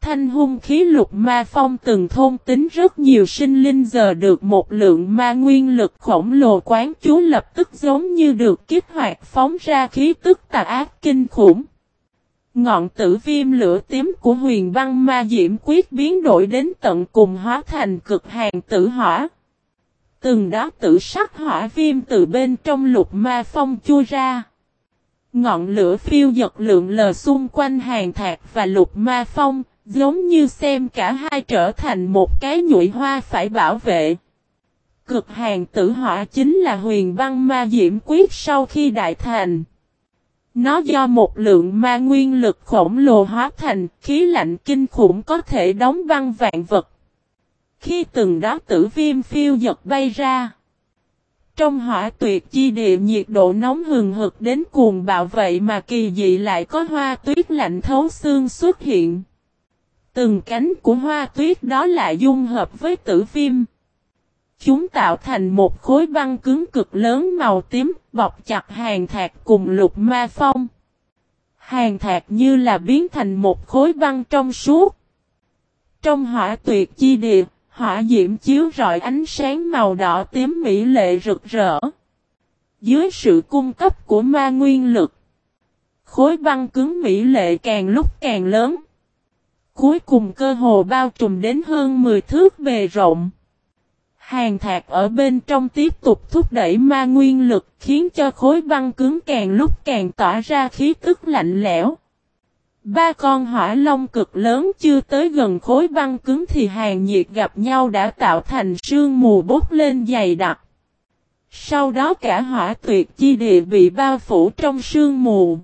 thanh hung khí lục ma phong từng thôn tính rất nhiều sinh linh giờ được một lượng ma nguyên lực khổng lồ quán chú lập tức giống như được kích hoạt phóng ra khí tức tà ác kinh khủng. Ngọn tử viêm lửa tím của huyền băng ma diễm quyết biến đổi đến tận cùng hóa thành cực hàn tử hỏa. Từng đó tử sắc hỏa viêm từ bên trong lục ma phong chui ra. Ngọn lửa phiêu giật lượn lờ xung quanh Hàn Thạc và lục ma phong, giống như xem cả hai trở thành một cái nhụy hoa phải bảo vệ. Cực hàn tử hỏa chính là huyền băng ma diễm quyết sau khi đại thành. Nó do một lượng ma nguyên lực khổng lồ hóa thành, khí lạnh kinh khủng có thể đóng băng vạn vật. Khi từng đó tử viêm phiêu giật bay ra, trong hỏa tuyệt chi địa nhiệt độ nóng hừng hực đến cuồng bạo vậy mà kỳ dị lại có hoa tuyết lạnh thấu xương xuất hiện. Từng cánh của hoa tuyết đó lại dung hợp với tử viêm. Chúng tạo thành một khối băng cứng cực lớn màu tím, bọc chặt Hàn Thạc cùng lục ma phong. Hàn Thạc như là biến thành một khối băng trong suốt. Trong hỏa tuyệt chi địa, hỏa diễm chiếu rọi ánh sáng màu đỏ tím mỹ lệ rực rỡ. Dưới sự cung cấp của ma nguyên lực, khối băng cứng mỹ lệ càng lúc càng lớn. Cuối cùng cơ hồ bao trùm đến hơn 10 thước bề rộng. Hàn Thạc ở bên trong tiếp tục thúc đẩy ma nguyên lực khiến cho khối băng cứng càng lúc càng tỏa ra khí tức lạnh lẽo. Ba con hỏa long cực lớn chưa tới gần khối băng cứng thì hàn nhiệt gặp nhau đã tạo thành sương mù bốc lên dày đặc. Sau đó cả hỏa tuyệt chi địa bị bao phủ trong sương mù.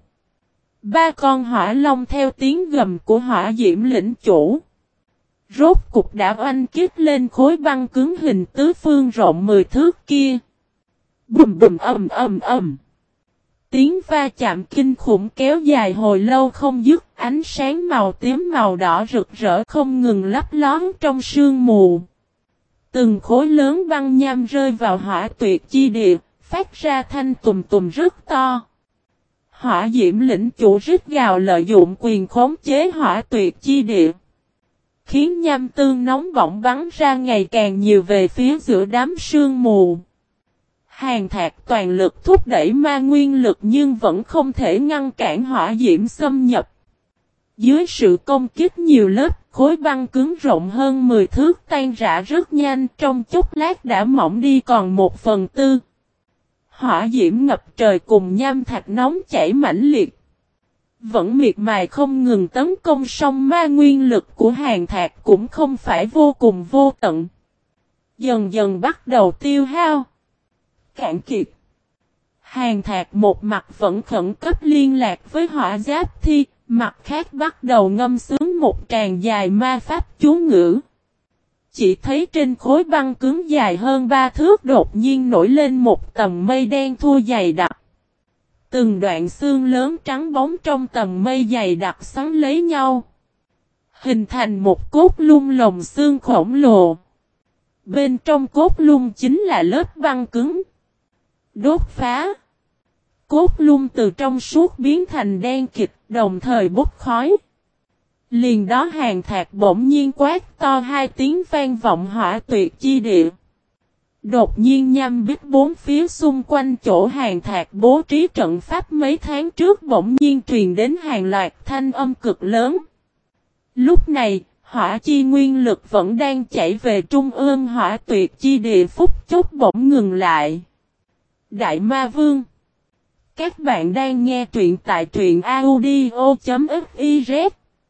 Ba con hỏa long theo tiếng gầm của hỏa diễm lĩnh chủ. Rốt cục đã oanh kích lên khối băng cứng hình tứ phương rộng 10 thước kia. Bùm bùm ầm ầm ầm. Tiếng va chạm kinh khủng kéo dài hồi lâu không dứt, ánh sáng màu tím màu đỏ rực rỡ không ngừng lấp lón trong sương mù. Từng khối lớn băng nham rơi vào hỏa tuyệt chi địa, phát ra thanh tùm tùm rất to. Hỏa diễm lĩnh chủ rít gào lợi dụng quyền khống chế hỏa tuyệt chi địa, khiến nham tương nóng bỏng bắn ra ngày càng nhiều về phía giữa đám sương mù. Hàn Thạc toàn lực thúc đẩy ma nguyên lực nhưng vẫn không thể ngăn cản hỏa diễm xâm nhập. Dưới sự công kích nhiều lớp, khối băng cứng rộng hơn 10 thước tan rã rất nhanh, trong chốc lát đã mỏng đi còn 1/4. Hỏa diễm ngập trời cùng nham thạch nóng chảy mãnh liệt. Vẫn miệt mài không ngừng tấn công song ma nguyên lực của Hàn Thạc cũng không phải vô cùng vô tận. Dần dần bắt đầu tiêu hao. Cạn kiệt. Hàn Thạc một mặt vẫn khẩn cấp liên lạc với Hỏa Giáp Thi, mặt khác bắt đầu ngâm sướng một tràng dài ma pháp chú ngữ. Chỉ thấy trên khối băng cứng dài hơn 3 thước đột nhiên nổi lên một tầng mây đen thua dày đặc. Từng đoạn xương lớn trắng bóng trong tầng mây dày đặc xoắn lấy nhau, hình thành một cốt lung lồng xương khổng lồ. Bên trong cốt lung chính là lớp băng cứng. Đốt phá. Cốt lung từ trong suốt biến thành đen kịt, đồng thời bốc khói. Liền đó Hàn Thạc bỗng nhiên quát to 2 tiếng vang vọng hỏa tuyệt chi địa. Đột nhiên nham bích bốn phía xung quanh chỗ Hàn Thạc bố trí trận pháp mấy tháng trước bỗng nhiên truyền đến hàng loạt thanh âm cực lớn. Lúc này, hỏa chi nguyên lực vẫn đang chảy về trung ương hỏa tuyệt chi địa phút chốc bỗng ngừng lại. Đại Ma Vương. Các bạn đang nghe truyện tại truyện audio.fiz.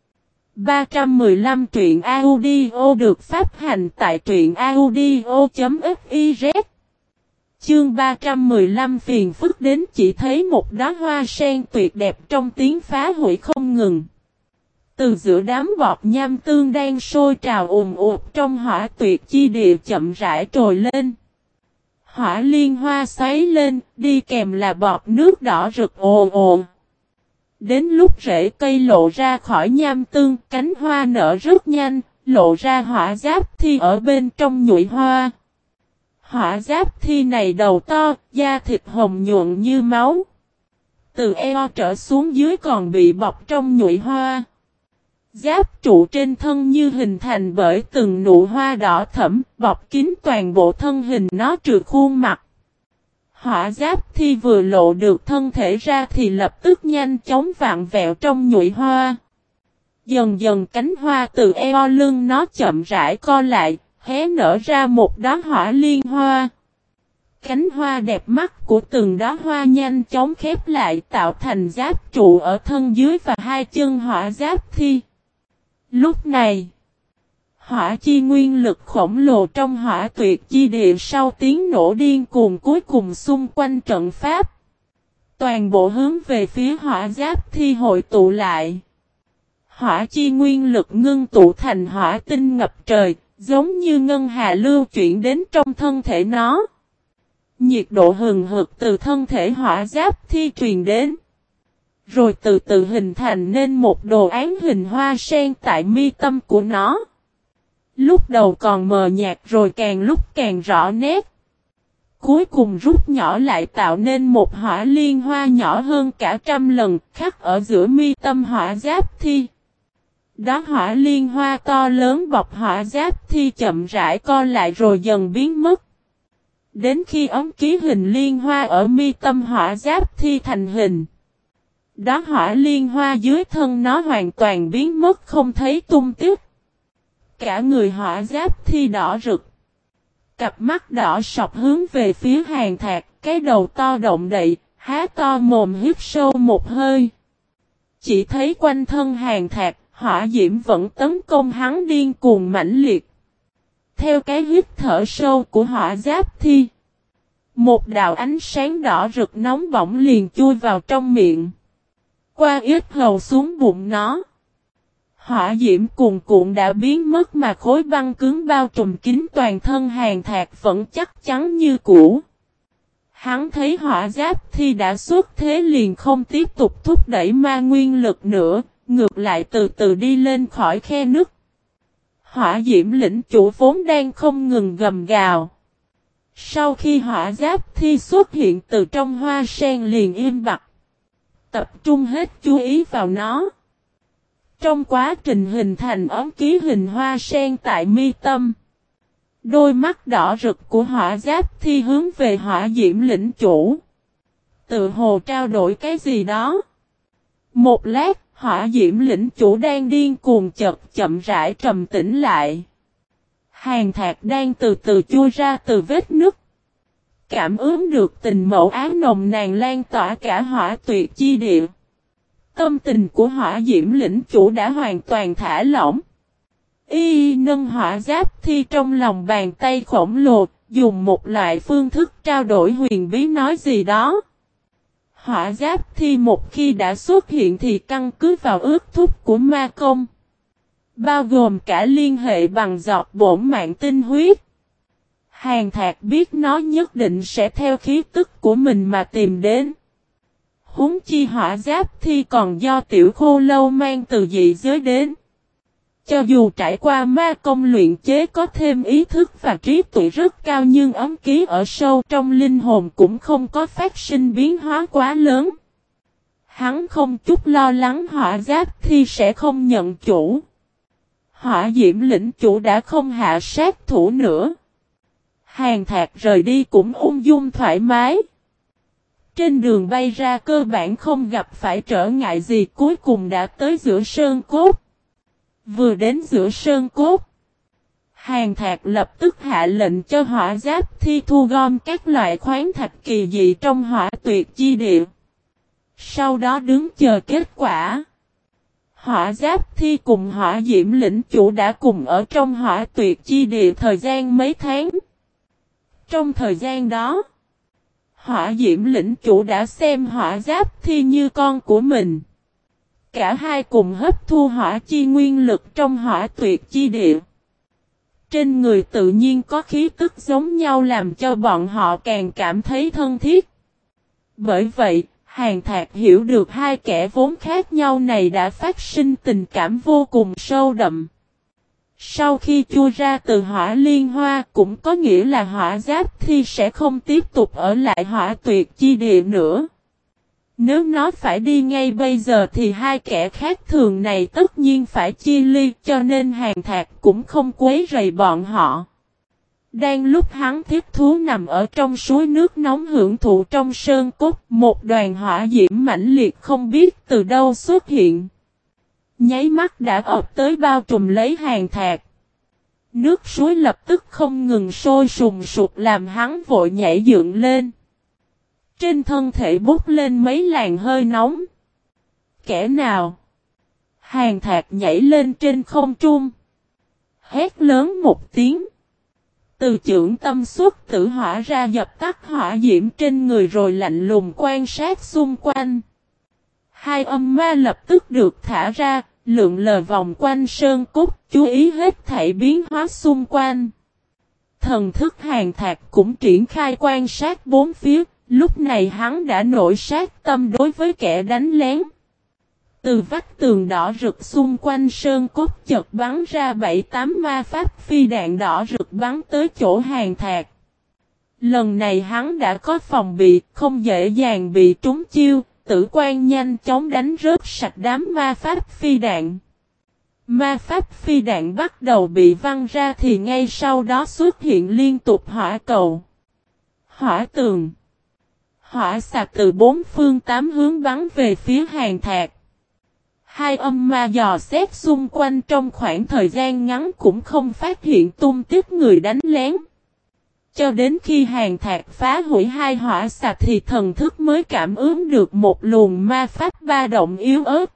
315 truyện audio được phát hành tại truyện audio.fiz. Chương 315 phiền phức đến chỉ thấy một đóa hoa sen tuyệt đẹp trong tiếng phá hủy không ngừng. Từ giữa đám bọt nham tương đang sôi trào ùn ụt trong hỏa tuyệt chi địa chậm rãi trồi lên. Hỏa liên hoa xoáy lên, đi kèm là bọt nước đỏ rực ồ ồ. Đến lúc rễ cây lộ ra khỏi nham tương, cánh hoa nở rất nhanh, lộ ra Hỏa Giáp Thi ở bên trong nhụy hoa. Hỏa Giáp Thi này đầu to, da thịt hồng nhuận như máu. Từ eo trở xuống dưới còn bị bọc trong nhụy hoa. Giáp trụ trên thân như hình thành bởi từng nụ hoa đỏ thẫm, bọc kín toàn bộ thân hình nó trừ khuôn mặt. Hỏa giáp thi vừa lộ được thân thể ra thì lập tức nhanh chóng vặn vẹo trong nhụy hoa. Dần dần cánh hoa từ eo lưng nó chậm rãi co lại, hé nở ra một đóa hỏa liên hoa. Cánh hoa đẹp mắt của từng đóa hoa nhanh chóng khép lại tạo thành giáp trụ ở thân dưới và hai chân hỏa giáp thi. Lúc này, hỏa chi nguyên lực khổng lồ trong hỏa tuyệt chi địa sau tiếng nổ điên cuồng cuối cùng xung quanh trận pháp. Toàn bộ hướng về phía hỏa giáp thi hội tụ lại. Hỏa chi nguyên lực ngưng tụ thành hỏa tinh ngập trời, giống như ngân hà lưu chuyển đến trong thân thể nó. Nhiệt độ hừng hực từ thân thể hỏa giáp thi truyền đến. Rồi từ từ hình thành nên một đồ án hình hoa sen tại mi tâm của nó. Lúc đầu còn mờ nhạt rồi càng lúc càng rõ nét. Cuối cùng rút nhỏ lại tạo nên một hỏa liên hoa nhỏ hơn cả 100 lần khắc ở giữa mi tâm hỏa giáp thi. Đó hỏa liên hoa to lớn bọc hỏa giáp thi chậm rãi co lại rồi dần biến mất. Đến khi ống ký hình liên hoa ở mi tâm hỏa giáp thi thành hình. Đó hỏa liên hoa dưới thân nó hoàn toàn biến mất không thấy tung tích. Cả người hỏa giáp thi đỏ rực. Cặp mắt đỏ sọc hướng về phía Hàn Thạc, cái đầu to động đậy, há to mồm hít sâu một hơi. Chỉ thấy quanh thân Hàn Thạc, hỏa diễm vẫn tấn công hắn điên cuồng mãnh liệt. Theo cái hít thở sâu của hỏa giáp thi, một đạo ánh sáng đỏ rực nóng bỏng liền chui vào trong miệng. Qua yết hầu xuống bụng nó. Hỏa diễm cuồn cuộn đã biến mất mà khối băng cứng bao trùm kín toàn thân Hàn Thạc vẫn chắc chắn như cũ. Hắn thấy hỏa giáp thi đã xuất thế liền không tiếp tục thúc đẩy ma nguyên lực nữa, ngược lại từ từ đi lên khỏi khe nứt. Hỏa diễm lĩnh chủ vốn đang không ngừng gầm gào. Sau khi hỏa giáp thi xuất hiện từ trong hoa sen liền im bặt. Tập trung hết chú ý vào nó. Trong quá trình hình thành ống ký hình hoa sen tại mi tâm. Đôi mắt đỏ rực của hỏa giáp thi hướng về hỏa diễm lĩnh chủ. Tự hồ trao đổi cái gì đó. Một lát, hỏa diễm lĩnh chủ đang điên cuồng chợt chậm rãi trầm tĩnh lại. Hàn Thạc đang từ từ chui ra từ vết nứt. Cảm ứng được tình mẫu ái nồng nàn lan tỏa cả hỏa tuyệt chi địa. Tâm tình của hỏa diễm lĩnh chủ đã hoàn toàn thả lỏng. Y nâng hỏa giáp thi trong lòng bàn tay khổng lồ, dùng một loại phương thức trao đổi huyền bí nói gì đó. Hỏa giáp thi một khi đã xuất hiện thì căn cứ vào ước thúc của ma công. Bao gồm cả liên hệ bằng giọt bổn mạng tinh huyết. Hàn Thạc biết nó nhất định sẽ theo khí tức của mình mà tìm đến. Huống chi hỏa giáp thi còn do tiểu khô lâu mang từ dị giới đến. Cho dù trải qua ma công luyện chế có thêm ý thức và trí tuệ rất cao nhưng ấm ký ở sâu trong linh hồn cũng không có phát sinh biến hóa quá lớn. Hắn không chút lo lắng hỏa giáp thi sẽ không nhận chủ. Hỏa diễm lĩnh chủ đã không hạ sát thủ nữa. Hàn Thạc rời đi cũng ung dung thoải mái. Trên đường bay ra cơ bản không gặp phải trở ngại gì cuối cùng đã tới giữa sơn cốt. Vừa đến giữa sơn cốt. Hàn Thạc lập tức hạ lệnh cho hỏa giáp thi thu gom các loại khoáng thạch kỳ dị trong hỏa tuyệt chi địa. Sau đó đứng chờ kết quả. Hỏa giáp thi cùng hỏa diễm lĩnh chủ đã cùng ở trong hỏa tuyệt chi địa thời gian mấy tháng. Trong thời gian đó, hỏa diễm lĩnh chủ đã xem hỏa giáp thi như con của mình. Cả hai cùng hấp thu hỏa chi nguyên lực trong hỏa tuyệt chi địa. Trên người tự nhiên có khí tức giống nhau làm cho bọn họ càng cảm thấy thân thiết. Bởi vậy, Hàn Thạc hiểu được hai kẻ vốn khác nhau này đã phát sinh tình cảm vô cùng sâu đậm. Sau khi chui ra từ hỏa liên hoa cũng có nghĩa là hỏa giáp thi sẽ không tiếp tục ở lại hỏa tuyệt chi địa nữa. Nếu nó phải đi ngay bây giờ thì hai kẻ khác thường này tất nhiên phải chia ly, cho nên Hàn Thạc cũng không quấy rầy bọn họ. Đang lúc hắn thiết thú nằm ở trong suối nước nóng hưởng thụ trong sơn cốt, một đoàn hỏa diễm mãnh liệt không biết từ đâu xuất hiện. Nháy mắt đã ập tới bao trùm lấy Hàn Thạc. Nước suối lập tức không ngừng sôi sùng sục làm hắn vội nhảy dựng lên. Trên thân thể bốc lên mấy làn hơi nóng. Kẻ nào? Hàn Thạc nhảy lên trên không trung. Hét lớn một tiếng. Từ chưởng tâm xuất tử hỏa ra dập tắt hỏa diễm trên người rồi lạnh lùng quan sát xung quanh. Hai âm ma lập tức được thả ra, lượn lờ vòng quanh sơn cốt, chú ý hết thảy biến hóa xung quanh. Thần thức Hàn Thạc cũng triển khai quan sát bốn phía, lúc này hắn đã nổi sát tâm đối với kẻ đánh lén. Từ vách tường đỏ rực xung quanh sơn cốt chợt bắn ra 7-8 ma pháp phi đạn đỏ rực bắn tới chỗ Hàn Thạc. Lần này hắn đã có phòng bị, không dễ dàng bị trúng chiêu, tử quan nhanh chóng đánh rớt sạch đám ma pháp phi đạn. Ma pháp phi đạn bắt đầu bị văng ra thì ngay sau đó xuất hiện liên tục hỏa cầu, hỏa tường, hỏa sạc từ bốn phương tám hướng bắn về phía Hàn Thạc. Hai âm ma dò xét xung quanh trong khoảng thời gian ngắn cũng không phát hiện tung tích người đánh lén. Cho đến khi Hàn Thạc phá hủy hai hỏa sạc thì thần thức mới cảm ứng được một luồng ma pháp ba động yếu ớt.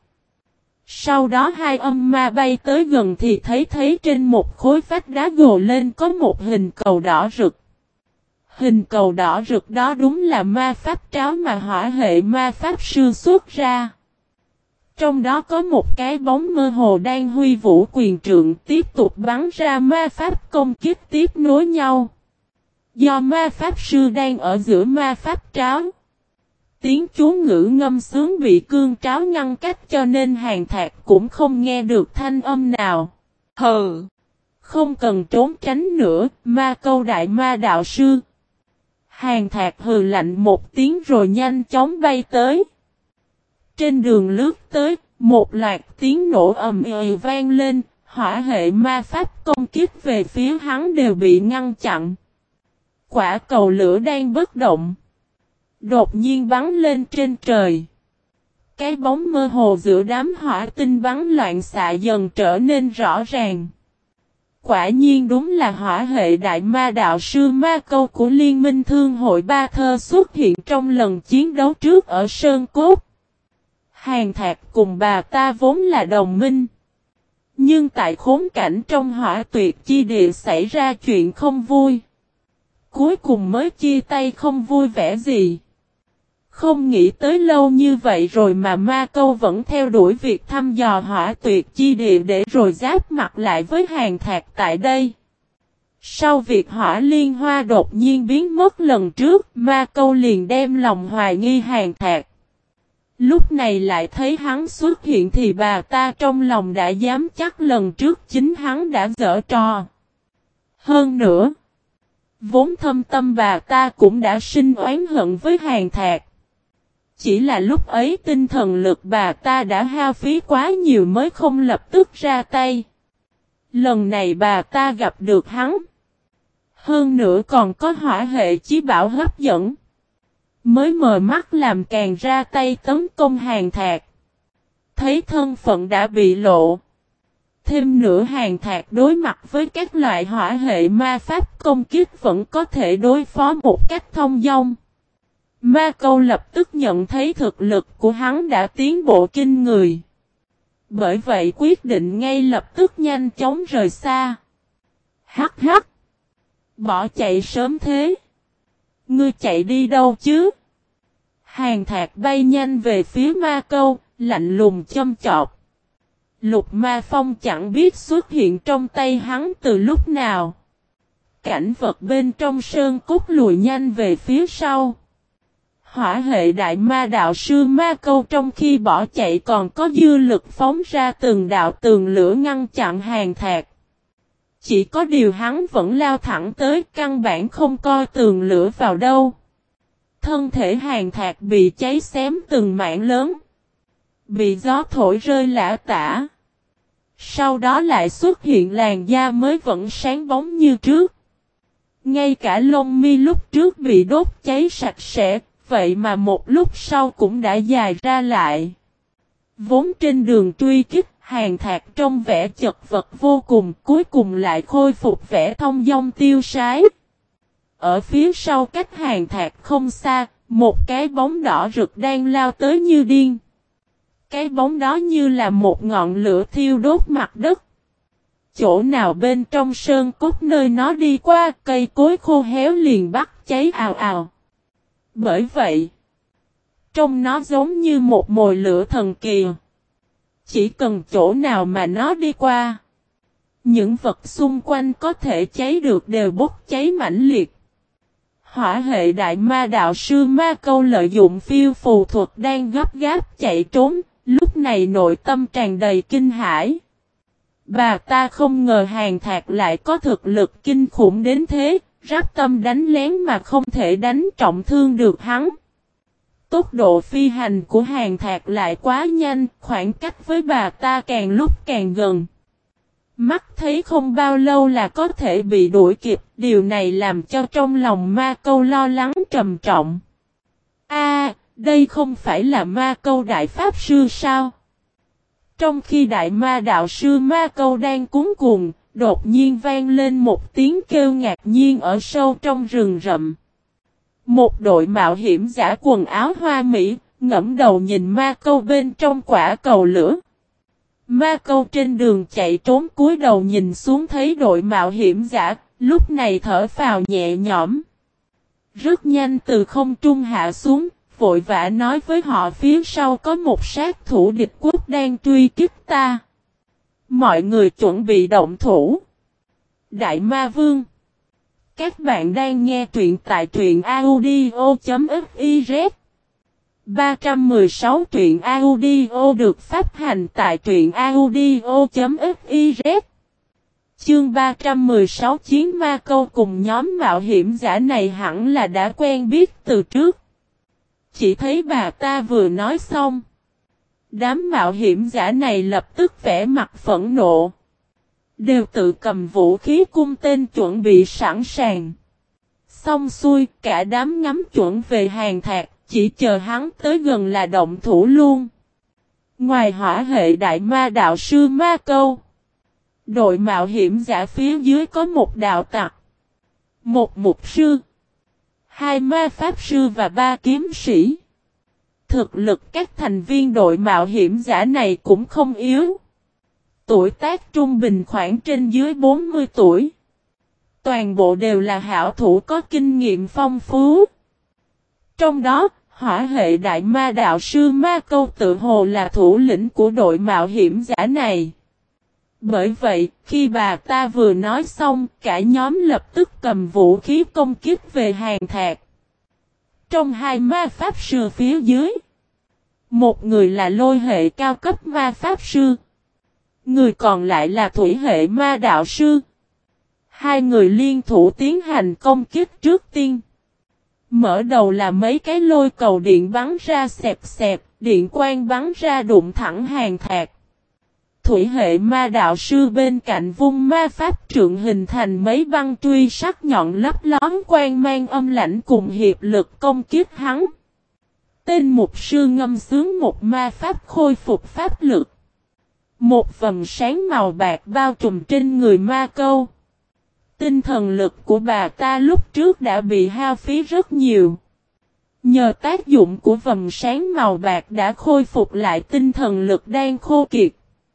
Sau đó hai âm ma bay tới gần thì thấy trên một khối vách đá gồ lên có một hình cầu đỏ rực. Hình cầu đỏ rực đó đúng là ma pháp tráo mà hỏa hệ ma pháp sư xuất ra. Trong đó có một cái bóng mơ hồ đang huy vũ quyền trượng tiếp tục bắn ra ma pháp công kích tiếp nối nhau. Do ma pháp sư đang ở giữa ma pháp tráo. Tiếng chú ngữ ngâm sướng bị cương tráo ngăn cách cho nên Hàn Thạc cũng không nghe được thanh âm nào. Hừ! Không cần trốn tránh nữa, ma câu đại ma đạo sư. Hàn Thạc hừ lạnh một tiếng rồi nhanh chóng bay tới. Trên đường lướt tới, một loạt tiếng nổ ầm ĩ vang lên, hỏa hệ ma pháp công kích về phía hắn đều bị ngăn chặn. Quả cầu lửa đang bất động. Đột nhiên bắn lên trên trời. Cái bóng mơ hồ giữa đám hỏa tinh bắn loạn xạ dần trở nên rõ ràng. Quả nhiên đúng là hỏa hệ đại ma đạo sư ma câu của Liên minh Thương hội Ba Thơ xuất hiện trong lần chiến đấu trước ở Sơn Cốt. Hàn Thạc cùng bà ta vốn là đồng minh. Nhưng tại khốn cảnh trong hỏa tuyệt chi địa xảy ra chuyện không vui. Cuối cùng mới chia tay không vui vẻ gì. Không nghĩ tới lâu như vậy rồi mà ma câu vẫn theo đuổi việc thăm dò hỏa tuyệt chi địa để rồi giáp mặt lại với Hàn Thạc tại đây. Sau việc hỏa liên hoa đột nhiên biến mất lần trước, ma câu liền đem lòng hoài nghi Hàn Thạc. Lúc này lại thấy hắn xuất hiện thì bà ta trong lòng đã dám chắc lần trước chính hắn đã giở trò. Hơn nữa, vốn thâm tâm bà ta cũng đã sinh oán hận với Hàn Thạc. Chỉ là lúc ấy tinh thần lực bà ta đã hao phí quá nhiều mới không lập tức ra tay. Lần này bà ta gặp được hắn. Hơn nữa còn có hỏa hệ chí bảo hấp dẫn. Mới mờ mắt làm càng ra tay tấn công Hàn Thạc. Thấy thân phận đã bị lộ. Thêm nữa Hàn Thạc đối mặt với các loại hỏa hệ ma pháp công kích vẫn có thể đối phó một cách thông dong. Ma câu lập tức nhận thấy thực lực của hắn đã tiến bộ kinh người. Bởi vậy quyết định ngay lập tức nhanh chóng rời xa. Hắc hắc! Bỏ chạy sớm thế. Ngươi chạy đi đâu chứ? Hàn Thạc bay nhanh về phía ma câu, lạnh lùng châm chọc. Lục ma phong chẳng biết xuất hiện trong tay hắn từ lúc nào. Cảnh vật bên trong sơn cốt lùi nhanh về phía sau. Hỏa hệ đại ma đạo sư ma câu trong khi bỏ chạy còn có dư lực phóng ra từng đạo tường lửa ngăn chặn Hàn Thạc. Chỉ có điều hắn vẫn lao thẳng tới căn bản không coi tường lửa vào đâu. thân thể Hàn Thạc bị cháy xém từng mảng lớn. Bị gió thổi rơi lả tả. Sau đó lại xuất hiện làn da mới vẫn sáng bóng như trước. Ngay cả lông mi lúc trước bị đốt cháy sạch sẽ, vậy mà một lúc sau cũng đã dài ra lại. Vốn trên đường truy kích, Hàn Thạc trông vẻ chật vật vô cùng, cuối cùng lại khôi phục vẻ thông dong tiêu sái. Ở phía sau cách Hàn Thạc không xa, một cái bóng đỏ rực đang lao tới như điên. Cái bóng đó như là một ngọn lửa thiêu đốt mặt đất. Chỗ nào bên trong sơn cốt nơi nó đi qua, cây cối khô héo liền bắt cháy ào ào. Bởi vậy, trông nó giống như một mồi lửa thần kỳ. Chỉ cần chỗ nào mà nó đi qua, những vật xung quanh có thể cháy được đều bốc cháy mãnh liệt. Hỏa hệ đại ma đạo sư Ma Câu lợi dụng phiêu phù thuật đang gấp gáp chạy trốn, lúc này nội tâm tràn đầy kinh hãi. Bà ta không ngờ Hàn Thạc lại có thực lực kinh khủng đến thế, rắp tâm đánh lén mà không thể đánh trọng thương được hắn. Tốc độ phi hành của Hàn Thạc lại quá nhanh, khoảng cách với bà ta càng lúc càng gần. Mắt thấy không bao lâu là có thể bị đuổi kịp, điều này làm cho trong lòng Ma Câu lo lắng trầm trọng. Đây không phải là Ma Câu đại pháp sư sao? Trong khi đại ma đạo sư Ma Câu đang cuống cuồng, đột nhiên vang lên một tiếng kêu ngạc nhiên ở sâu trong rừng rậm. Một đội mạo hiểm giả quần áo hoa mỹ, ngẫm đầu nhìn Ma Câu bên trong quả cầu lửa. Ma Câu trên đường chạy trốn cúi đầu nhìn xuống thấy đội mạo hiểm giả, lúc này thở phào nhẹ nhõm. Rất nhanh từ không trung hạ xuống, vội vã nói với họ phía sau có một sát thủ địch quốc đang truy kích ta. Mọi người chuẩn bị động thủ. Đại Ma Vương. Các bạn đang nghe truyện tại truyện audio.fiz 316 truyện audio được phát hành tại truyện audio.fiz. Chương 316 Chiến Ma Câu cùng nhóm mạo hiểm giả này hẳn là đã quen biết từ trước. Chỉ thấy bà ta vừa nói xong, đám mạo hiểm giả này lập tức vẻ mặt phẫn nộ. Đều tự cầm vũ khí cung tên chuẩn bị sẵn sàng. Xong xuôi, cả đám ngắm chuẩn về Hàn Thạc, chỉ chờ hắn tới gần là động thủ luôn. Ngoài hỏa hệ đại ma đạo sư Ma Câu, đội mạo hiểm giả phía dưới có một đạo tặc, một mục sư, hai ma pháp sư và ba kiếm sĩ. Thực lực các thành viên đội mạo hiểm giả này cũng không yếu. Tuổi tác trung bình khoảng trên dưới 40 tuổi. Toàn bộ đều là hảo thủ có kinh nghiệm phong phú. Trong đó, hỏa hệ đại ma đạo sư Ma Câu tự hồ là thủ lĩnh của đội mạo hiểm giả này. Bởi vậy, khi bà ta vừa nói xong, cả nhóm lập tức cầm vũ khí công kích về Hàn Thạc. Trong hai ma pháp sư phía dưới, một người là lôi hệ cao cấp ma pháp sư, người còn lại là thủy hệ ma đạo sư. Hai người liên thủ tiến hành công kích trước tiên. Mở đầu là mấy cái lôi cầu điện bắn ra xẹp xẹp, điện quang bắn ra đụng thẳng Hàn Thạc. Thủy hệ ma đạo sư bên cạnh vung ma pháp trượng hình thành mấy băng truy sắc nhọn lấp lón quang mang âm lãnh cùng hiệp lực công kích hắn. Tên mục sư ngâm sướng một ma pháp khôi phục pháp lực. Một vầng sáng màu bạc bao trùm trên người Ma Câu. Tinh thần lực của bà ta lúc trước đã bị hao phí rất nhiều. Nhờ tác dụng của vầng sáng màu bạc đã khôi phục lại tinh thần lực đang khô kiệt.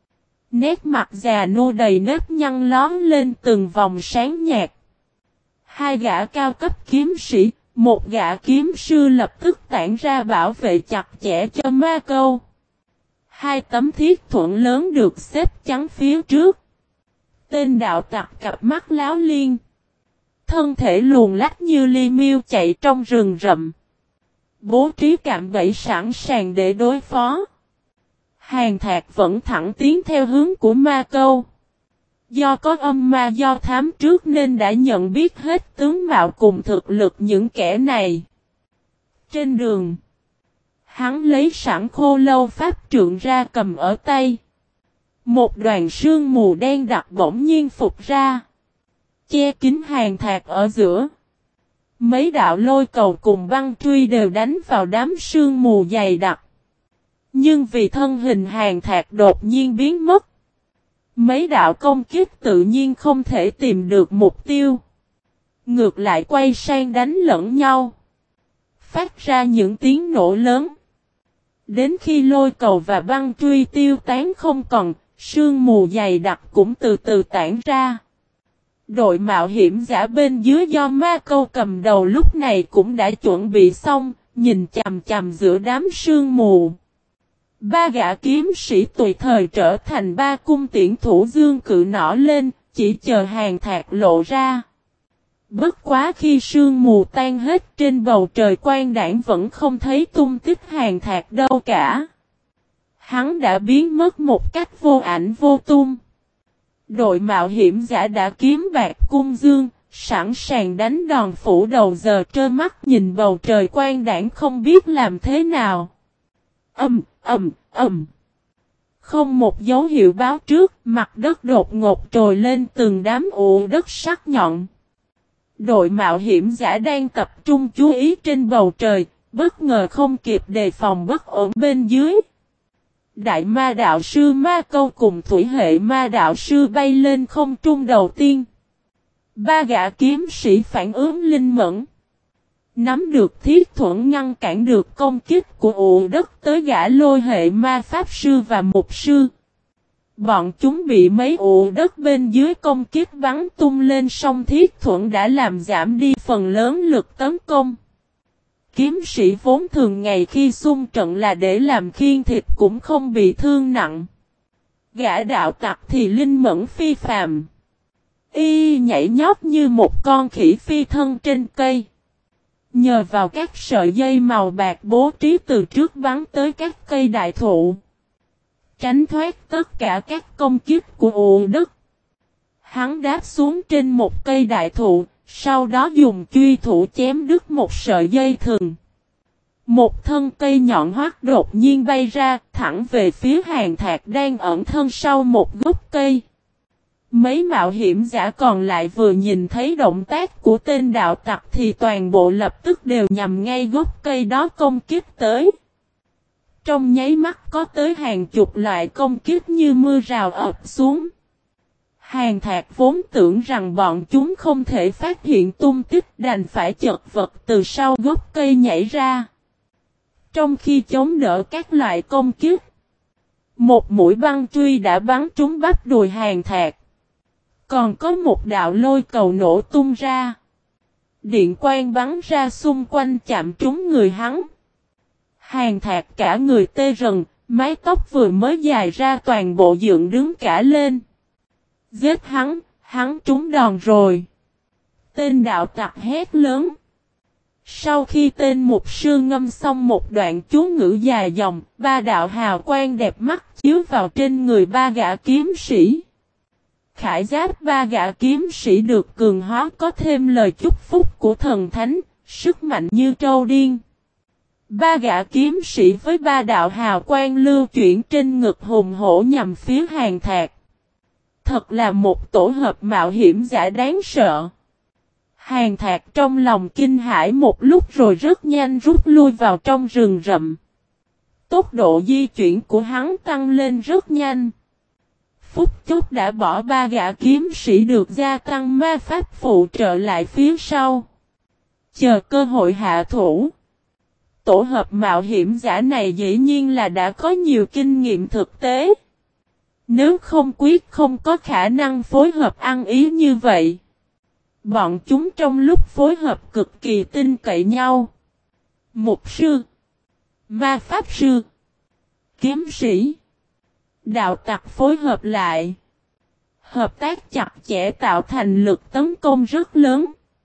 Nét mặt già nua đầy nếp nhăn lón lên từng vòng sáng nhạt. Hai gã cao cấp kiếm sĩ, một gã kiếm sư lập tức tản ra bảo vệ chặt chẽ cho Ma Câu. Hai tấm thiết thuẫn lớn được xếp chắn phía trước. Tên đạo tặc cặp mắt láo liên. Thân thể luồn lách như li miêu chạy trong rừng rậm. Bố trí cạm bẫy sẵn sàng để đối phó. Hàn Thạc vẫn thẳng tiến theo hướng của Ma Câu. Do có âm ma do thám trước nên đã nhận biết hết tướng mạo cùng thực lực những kẻ này. Trên đường, hắn lấy sẵn khô lâu pháp trượng ra cầm ở tay. Một đoàn sương mù đen đặc bỗng nhiên phục ra, che kín hàng thạc ở giữa. Mấy đạo lôi cầu cùng băng truy đều đánh vào đám sương mù dày đặc. Nhưng vì thân hình hàng thạc đột nhiên biến mất, mấy đạo công kích tự nhiên không thể tìm được mục tiêu. Ngược lại quay sang đánh lẫn nhau, phát ra những tiếng nổ lớn. Đến khi lôi cầu và băng truy tiêu tán không còn, sương mù dày đặc cũng từ từ tản ra. Đội mạo hiểm giả bên dưới do Ma Câu cầm đầu lúc này cũng đã chuẩn bị xong, nhìn chằm chằm giữa đám sương mù. Ba gã kiếm sĩ tùy thời trở thành ba cung tiễn thủ dương cự nỏ lên, chỉ chờ hàng thạc lộ ra. Bất quá khi sương mù tan hết trên bầu trời quang đảng vẫn không thấy tung tích hàng thạc đâu cả. Hắn đã biến mất một cách vô ảnh vô tung. Đội mạo hiểm giả đã kiếm bạc cung dương, sẵn sàng đánh đòn phủ đầu giờ trơ mắt nhìn bầu trời quang đảng không biết làm thế nào. Không một dấu hiệu báo trước, mặt đất đột ngột trồi lên từng đám ụ đất sắc nhọn. Đội mạo hiểm giả đang tập trung chú ý trên bầu trời, bất ngờ không kịp đề phòng bất ổn bên dưới. Đại ma đạo sư Ma Câu cùng thủy hệ ma đạo sư bay lên không trung đầu tiên. Ba gã kiếm sĩ phản ứng linh mẫn, nắm được thiết thuẫn ngăn cản được công kích của ụ đất tới gã lôi hệ ma pháp sư và mục sư. Bọn chúng bị mấy ụ đất bên dưới công kích bắn tung lên, song thiết thuẫn đã làm giảm đi phần lớn lực tấn công. Kiếm sĩ vốn thường ngày khi xung trận là để làm khiên thịt cũng không bị thương nặng. Gã đạo tặc thì linh mẫn phi phàm. Y nhảy nhót như một con khỉ phi thân trên cây. Nhờ vào các sợi dây màu bạc bố trí từ trước bắn tới các cây đại thụ, tránh thoát tất cả các công kích của ụ đất. Hắn đáp xuống trên một cây đại thụ, sau đó dùng truy thủ chém đứt một sợi dây thừng. Một thân cây nhọn hoắt đột nhiên bay ra, thẳng về phía hàng thạc đang ẩn thân sau một gốc cây. Mấy mạo hiểm giả còn lại vừa nhìn thấy động tác của tên đạo tặc thì toàn bộ lập tức đều nhằm ngay gốc cây đó công kích tới. Trong nháy mắt có tới hàng chục loại công kích như mưa rào ập xuống. Hàng thạc vốn tưởng rằng bọn chúng không thể phát hiện tung tích, đành phải chật vật từ sau gốc cây nhảy ra. Trong khi chống đỡ các loại công kích, một mũi băng truy đã bắn trúng bắp đùi hàng thạc. Còn có một đạo lôi cầu nổ tung ra. Điện quang bắn ra xung quanh chạm trúng người hắn. Hàng thạc cả người tê rần, mái tóc vừa mới dài ra toàn bộ dựng đứng cả lên. Giết hắn trúng đòn rồi. Tên đạo tặc hét lớn. Sau khi tên mục sư ngâm xong một đoạn chú ngữ dài dòng, ba đạo hào quang đẹp mắt chiếu vào trên người ba gã kiếm sĩ. Khải giáp ba gã kiếm sĩ được cường hóa có thêm lời chúc phúc của thần thánh, sức mạnh như trâu điên. Ba gã kiếm sĩ với ba đạo hào quang lưu chuyển trên ngực hùng hổ nhằm phía hàng thạc. Thật là một tổ hợp mạo hiểm giả đáng sợ. Hàng thạc trong lòng kinh hãi một lúc rồi rất nhanh rút lui vào trong rừng rậm. Tốc độ di chuyển của hắn tăng lên rất nhanh. Phút chốc đã bỏ ba gã kiếm sĩ được gia tăng ma pháp phụ trợ lại phía sau. Chờ cơ hội hạ thủ. Tổ hợp mạo hiểm giả này dĩ nhiên là đã có nhiều kinh nghiệm thực tế. Nếu không quyết không có khả năng phối hợp ăn ý như vậy. Bọn chúng trong lúc phối hợp cực kỳ tin cậy nhau. Mục sư, ma pháp sư, kiếm sĩ, đạo tặc phối hợp lại. Hợp tác chặt chẽ tạo thành lực tấn công rất lớn.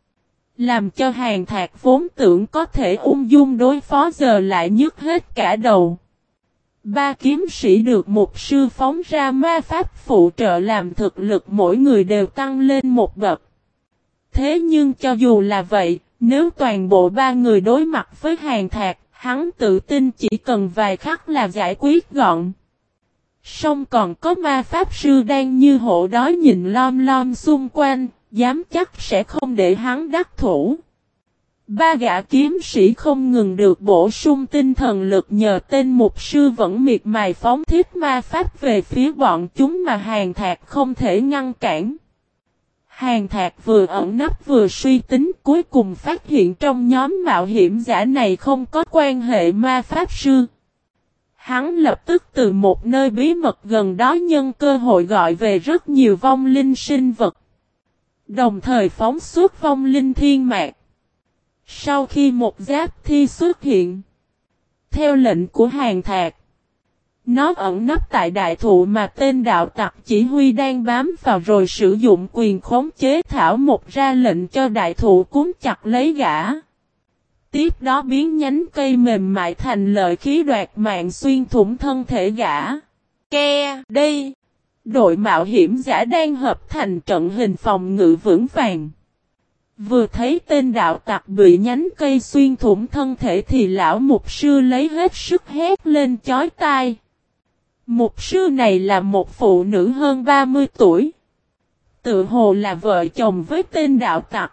Làm cho hàng thạc vốn tưởng có thể ung dung đối phó giờ lại nhức hết cả đầu. Ba kiếm sĩ được mục sư phóng ra ma pháp phụ trợ làm thực lực mỗi người đều tăng lên một bậc. Thế nhưng cho dù là vậy, nếu toàn bộ ba người đối mặt với Hàn Thạc, hắn tự tin chỉ cần vài khắc là giải quyết gọn. Song còn có ma pháp sư đang như hổ đói nhìn lom lom xung quanh, dám chắc sẽ không để hắn đắc thủ. Ba gã kiếm sĩ không ngừng được bổ sung tinh thần lực nhờ tên mục sư vẫn miệt mài phóng thiết ma pháp về phía bọn chúng mà Hàn Thạc không thể ngăn cản. Hàn Thạc vừa ẩn nấp vừa suy tính, cuối cùng phát hiện trong nhóm mạo hiểm giả này không có quan hệ ma pháp sư. Hắn lập tức từ một nơi bí mật gần đó nhân cơ hội gọi về rất nhiều vong linh sinh vật. Đồng thời phóng xuất vong linh thiên mạc. Sau khi một giáp thi xuất hiện, theo lệnh của Hàn Thạc, nó ẩn nấp tại đại thụ mà tên đạo tặc chỉ huy đang bám vào rồi sử dụng quyền khống chế thảo một ra lệnh cho đại thụ cuốn chặt lấy gã. Tiếp đó biến nhánh cây mềm mại thành lợi khí đoạt mạng xuyên thủng thân thể gã. Ke, đây! Đội mạo hiểm giả đang hợp thành trận hình phòng ngự vững vàng. Vừa thấy tên đạo tặc bị nhánh cây xuyên thủng thân thể thì lão mục sư lấy hết sức hét lên chói tai. Mục sư này là một phụ nữ hơn 30 tuổi. Tự hồ là vợ chồng với tên đạo tặc.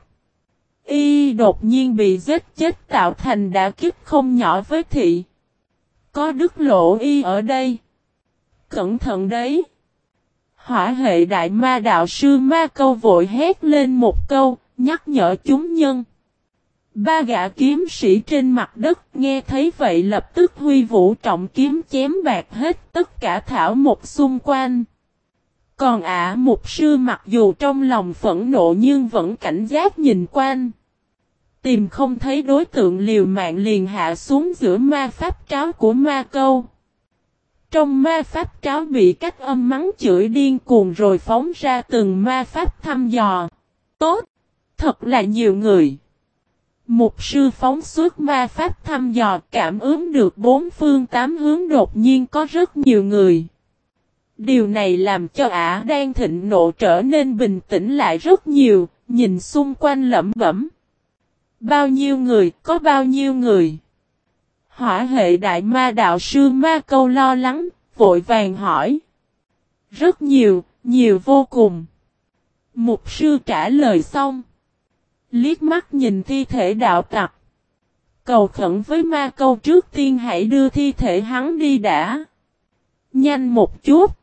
Y đột nhiên bị giết chết tạo thành đả kích không nhỏ với thị. Có đức lộ y ở đây. Cẩn thận đấy. Hỏa hệ đại ma đạo sư Ma Câu vội hét lên một câu, nhắc nhở chúng nhân. Ba gã kiếm sĩ trên mặt đất nghe thấy vậy lập tức huy vũ trọng kiếm chém bạc hết tất cả thảo mộc xung quanh. Còn mục sư mặc dù trong lòng phẫn nộ nhưng vẫn cảnh giác nhìn quanh. Tìm không thấy đối tượng liều mạng liền hạ xuống giữa ma pháp tráo của Ma Câu. Trong ma pháp tráo bị cách âm mắng chửi điên cuồng rồi phóng ra từng ma pháp thăm dò. Tốt! Thật là nhiều người. Mục sư phóng xuất ma pháp thăm dò cảm ứng được bốn phương tám hướng đột nhiên có rất nhiều người. Điều này làm cho ả đang thịnh nộ trở nên bình tĩnh lại rất nhiều, nhìn xung quanh lẩm bẩm. Bao nhiêu người, có bao nhiêu người? Hỏa hệ đại ma đạo sư Ma Câu lo lắng, vội vàng hỏi. Rất nhiều, nhiều vô cùng. Mục sư trả lời xong. Liếc mắt nhìn thi thể đạo tặc. Cầu khẩn với Ma Câu trước tiên hãy đưa thi thể hắn đi đã. Nhanh một chút.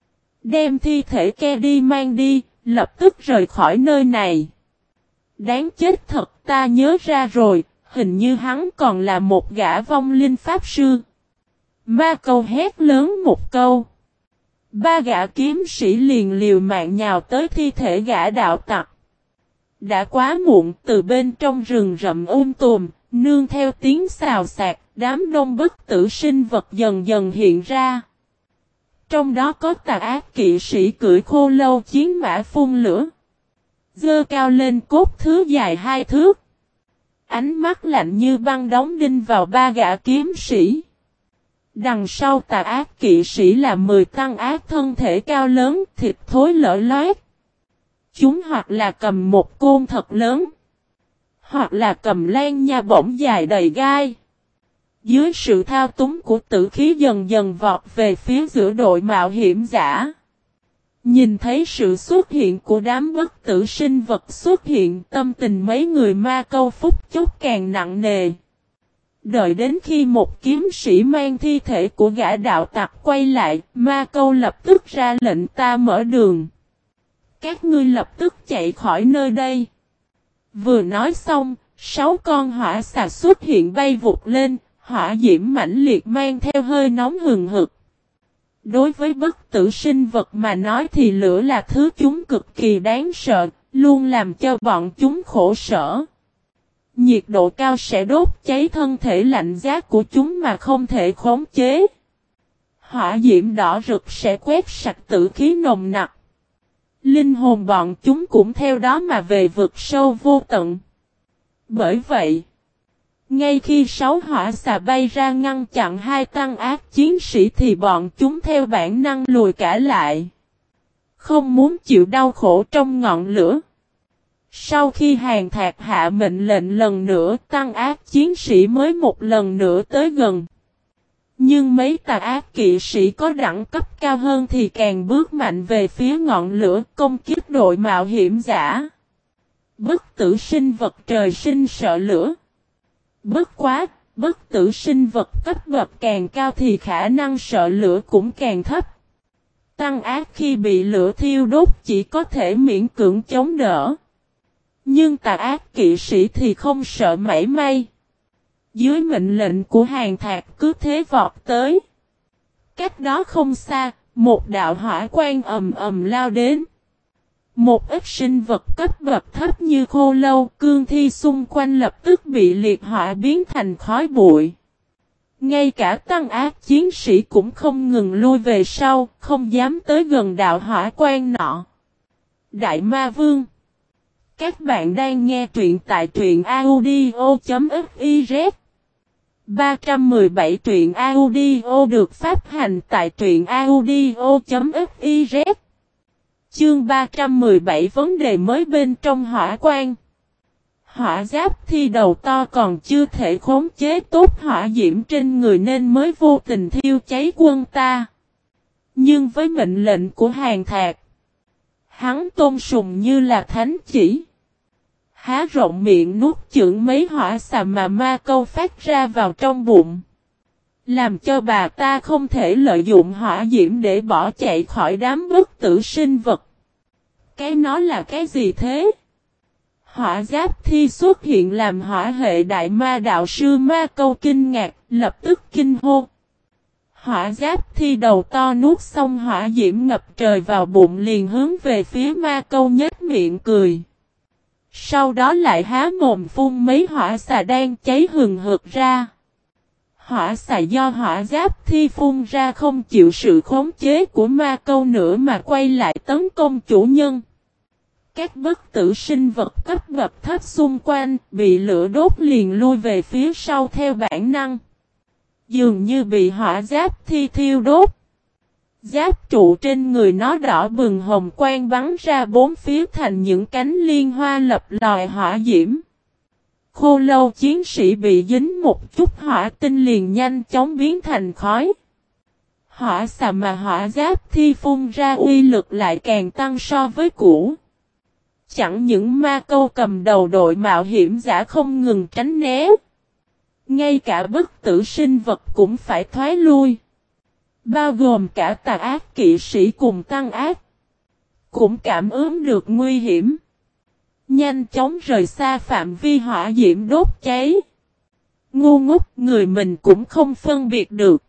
Đem thi thể ke đi mang đi, lập tức rời khỏi nơi này. Đáng chết thật, ta nhớ ra rồi, hình như hắn còn là một gã vong linh pháp sư. Ma Câu hét lớn một câu. Ba gã kiếm sĩ liền liều mạng nhào tới thi thể gã đạo tặc. Đã quá muộn, từ bên trong rừng rậm tùm, nương theo tiếng xào xạc, đám đông bất tử sinh vật dần dần hiện ra. Trong đó có tà ác kỵ sĩ cưỡi khô lâu chiến mã phun lửa. Dơ cao lên cốt thứ dài 2 thước. Ánh mắt lạnh như băng đóng đinh vào ba gã kiếm sĩ. Đằng sau tà ác kỵ sĩ là 10 tăng ác thân thể cao lớn, thịt thối lở loét. Chúng hoặc là cầm một côn thật lớn, hoặc là cầm lan nha bổng dài đầy gai. Dưới sự thao túng của tử khí dần dần vọt về phía giữa đội mạo hiểm giả. Nhìn thấy sự xuất hiện của đám bất tử sinh vật xuất hiện, tâm tình mấy người Ma Câu phút chốc càng nặng nề. Đợi đến khi một kiếm sĩ mang thi thể của gã đạo tặc quay lại, Ma Câu lập tức ra lệnh ta mở đường. Các ngươi lập tức chạy khỏi nơi đây. Vừa nói xong, 6 con hỏa xà xuất hiện bay vụt lên, hỏa diễm mãnh liệt mang theo hơi nóng hừng hực. Đối với bất tử sinh vật mà nói thì lửa là thứ chúng cực kỳ đáng sợ, luôn làm cho bọn chúng khổ sở. Nhiệt độ cao sẽ đốt cháy thân thể lạnh giá của chúng mà không thể khống chế. Hỏa diễm đỏ rực sẽ quét sạch tử khí nồng nặc. Linh hồn bọn chúng cũng theo đó mà về vực sâu vô tận. Bởi vậy, ngay khi 6 hỏa xà bay ra ngăn chặn 2 tăng ác chiến sĩ thì bọn chúng theo bản năng lùi cả lại. Không muốn chịu đau khổ trong ngọn lửa. Sau khi Hàn Thạc hạ mệnh lệnh lần nữa, tăng ác chiến sĩ mới một lần nữa tới gần. Nhưng mấy tà ác kỵ sĩ có đẳng cấp cao hơn thì càng bước mạnh về phía ngọn lửa công kích đội mạo hiểm giả. Bất tử sinh vật trời sinh sợ lửa. Bất quá, bất tử sinh vật cấp bậc càng cao thì khả năng sợ lửa cũng càng thấp. Tăng ác khi bị lửa thiêu đốt chỉ có thể miễn cưỡng chống đỡ. Nhưng tà ác kỵ sĩ thì không sợ mảy may. Dưới mệnh lệnh của Hàn Thạc cứ thế vọt tới. Cách đó không xa, một đạo hỏa quang ầm ầm lao đến. Một ít sinh vật cấp bậc thấp như khô lâu, cương thi xung quanh lập tức bị liệt hỏa biến thành khói bụi. Ngay cả tăng ác chiến sĩ cũng không ngừng lui về sau, không dám tới gần đạo hỏa quang nọ. Đại Ma Vương. Các bạn đang nghe truyện tại truyện audio.fiz 317 truyện audio được phát hành tại truyện audio.fiz. Chương 317 vấn đề mới bên trong hỏa quan. Hỏa giáp thi đầu to còn chưa thể khống chế tốt hỏa diễm trên người nên mới vô tình thiêu cháy quân ta. Nhưng với mệnh lệnh của Hàn Thạc, hắn tôn sùng như là thánh chỉ. Há rộng miệng nuốt chửng mấy hỏa xà mà ma câu phát ra vào trong bụng. Làm cho bà ta không thể lợi dụng hỏa diễm để bỏ chạy khỏi đám bất tử sinh vật. Cái nó là cái gì thế? Hỏa giáp thi xuất hiện làm hỏa hệ đại ma đạo sư ma câu kinh ngạc, lập tức kinh hô. Hỏa giáp thi đầu to nuốt xong hỏa diễm ngập trời vào bụng liền hướng về phía ma câu nhếch miệng cười. Sau đó lại há mồm phun mấy hỏa xà đang cháy hừng hực ra. Hỏa xà do hỏa giáp thi phun ra không chịu sự khống chế của ma câu nữa mà quay lại tấn công chủ nhân. Các bất tử sinh vật cấp bậc thấp xung quanh bị lửa đốt liền lui về phía sau theo bản năng. Dường như bị hỏa giáp thi thiêu đốt. Giáp trụ trên người nó đỏ bừng hồng quang bắn ra bốn phía thành những cánh liên hoa lập lòi hỏa diễm. Khô lâu chiến sĩ bị dính một chút hỏa tinh liền nhanh chóng biến thành khói. Hỏa xà mà hỏa giáp thi phun ra uy lực lại càng tăng so với cũ. Chẳng những ma câu cầm đầu đội mạo hiểm giả không ngừng tránh né. Ngay cả bất tử sinh vật cũng phải thoái lui. Bao gồm cả tà ác kỵ sĩ cùng tăng ác. Cũng cảm ứng được nguy hiểm. Nhanh chóng rời xa phạm vi hỏa diễm đốt cháy. Ngu ngốc người mình cũng không phân biệt được.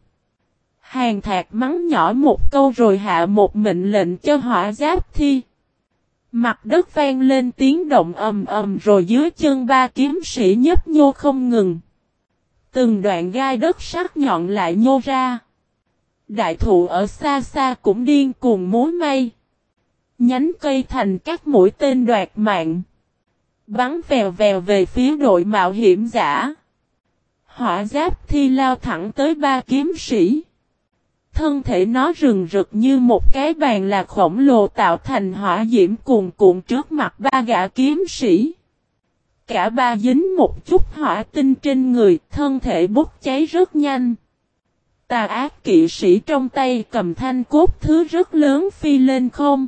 Hàn Thạc mắng nhỏ một câu rồi hạ một mệnh lệnh cho hỏa giáp thi. Mặt đất vang lên tiếng động ầm ầm rồi dưới chân ba kiếm sĩ nhấp nhô không ngừng. Từng đoạn gai đất sắc nhọn lại nhô ra. Đại thụ ở xa xa cũng điên cuồng múa may. Nhánh cây thành các mũi tên đoạt mạng. Bắn vèo vèo về phía đội mạo hiểm giả. Hỏa giáp thi lao thẳng tới ba kiếm sĩ. Thân thể nó rừng rực như một cái bàn là khổng lồ tạo thành hỏa diễm cuồn cuộn trước mặt ba gã kiếm sĩ. Cả ba dính một chút hỏa tinh trên người, thân thể bốc cháy rất nhanh. Tà ác kỵ sĩ trong tay cầm thanh cốt thứ rất lớn phi lên không.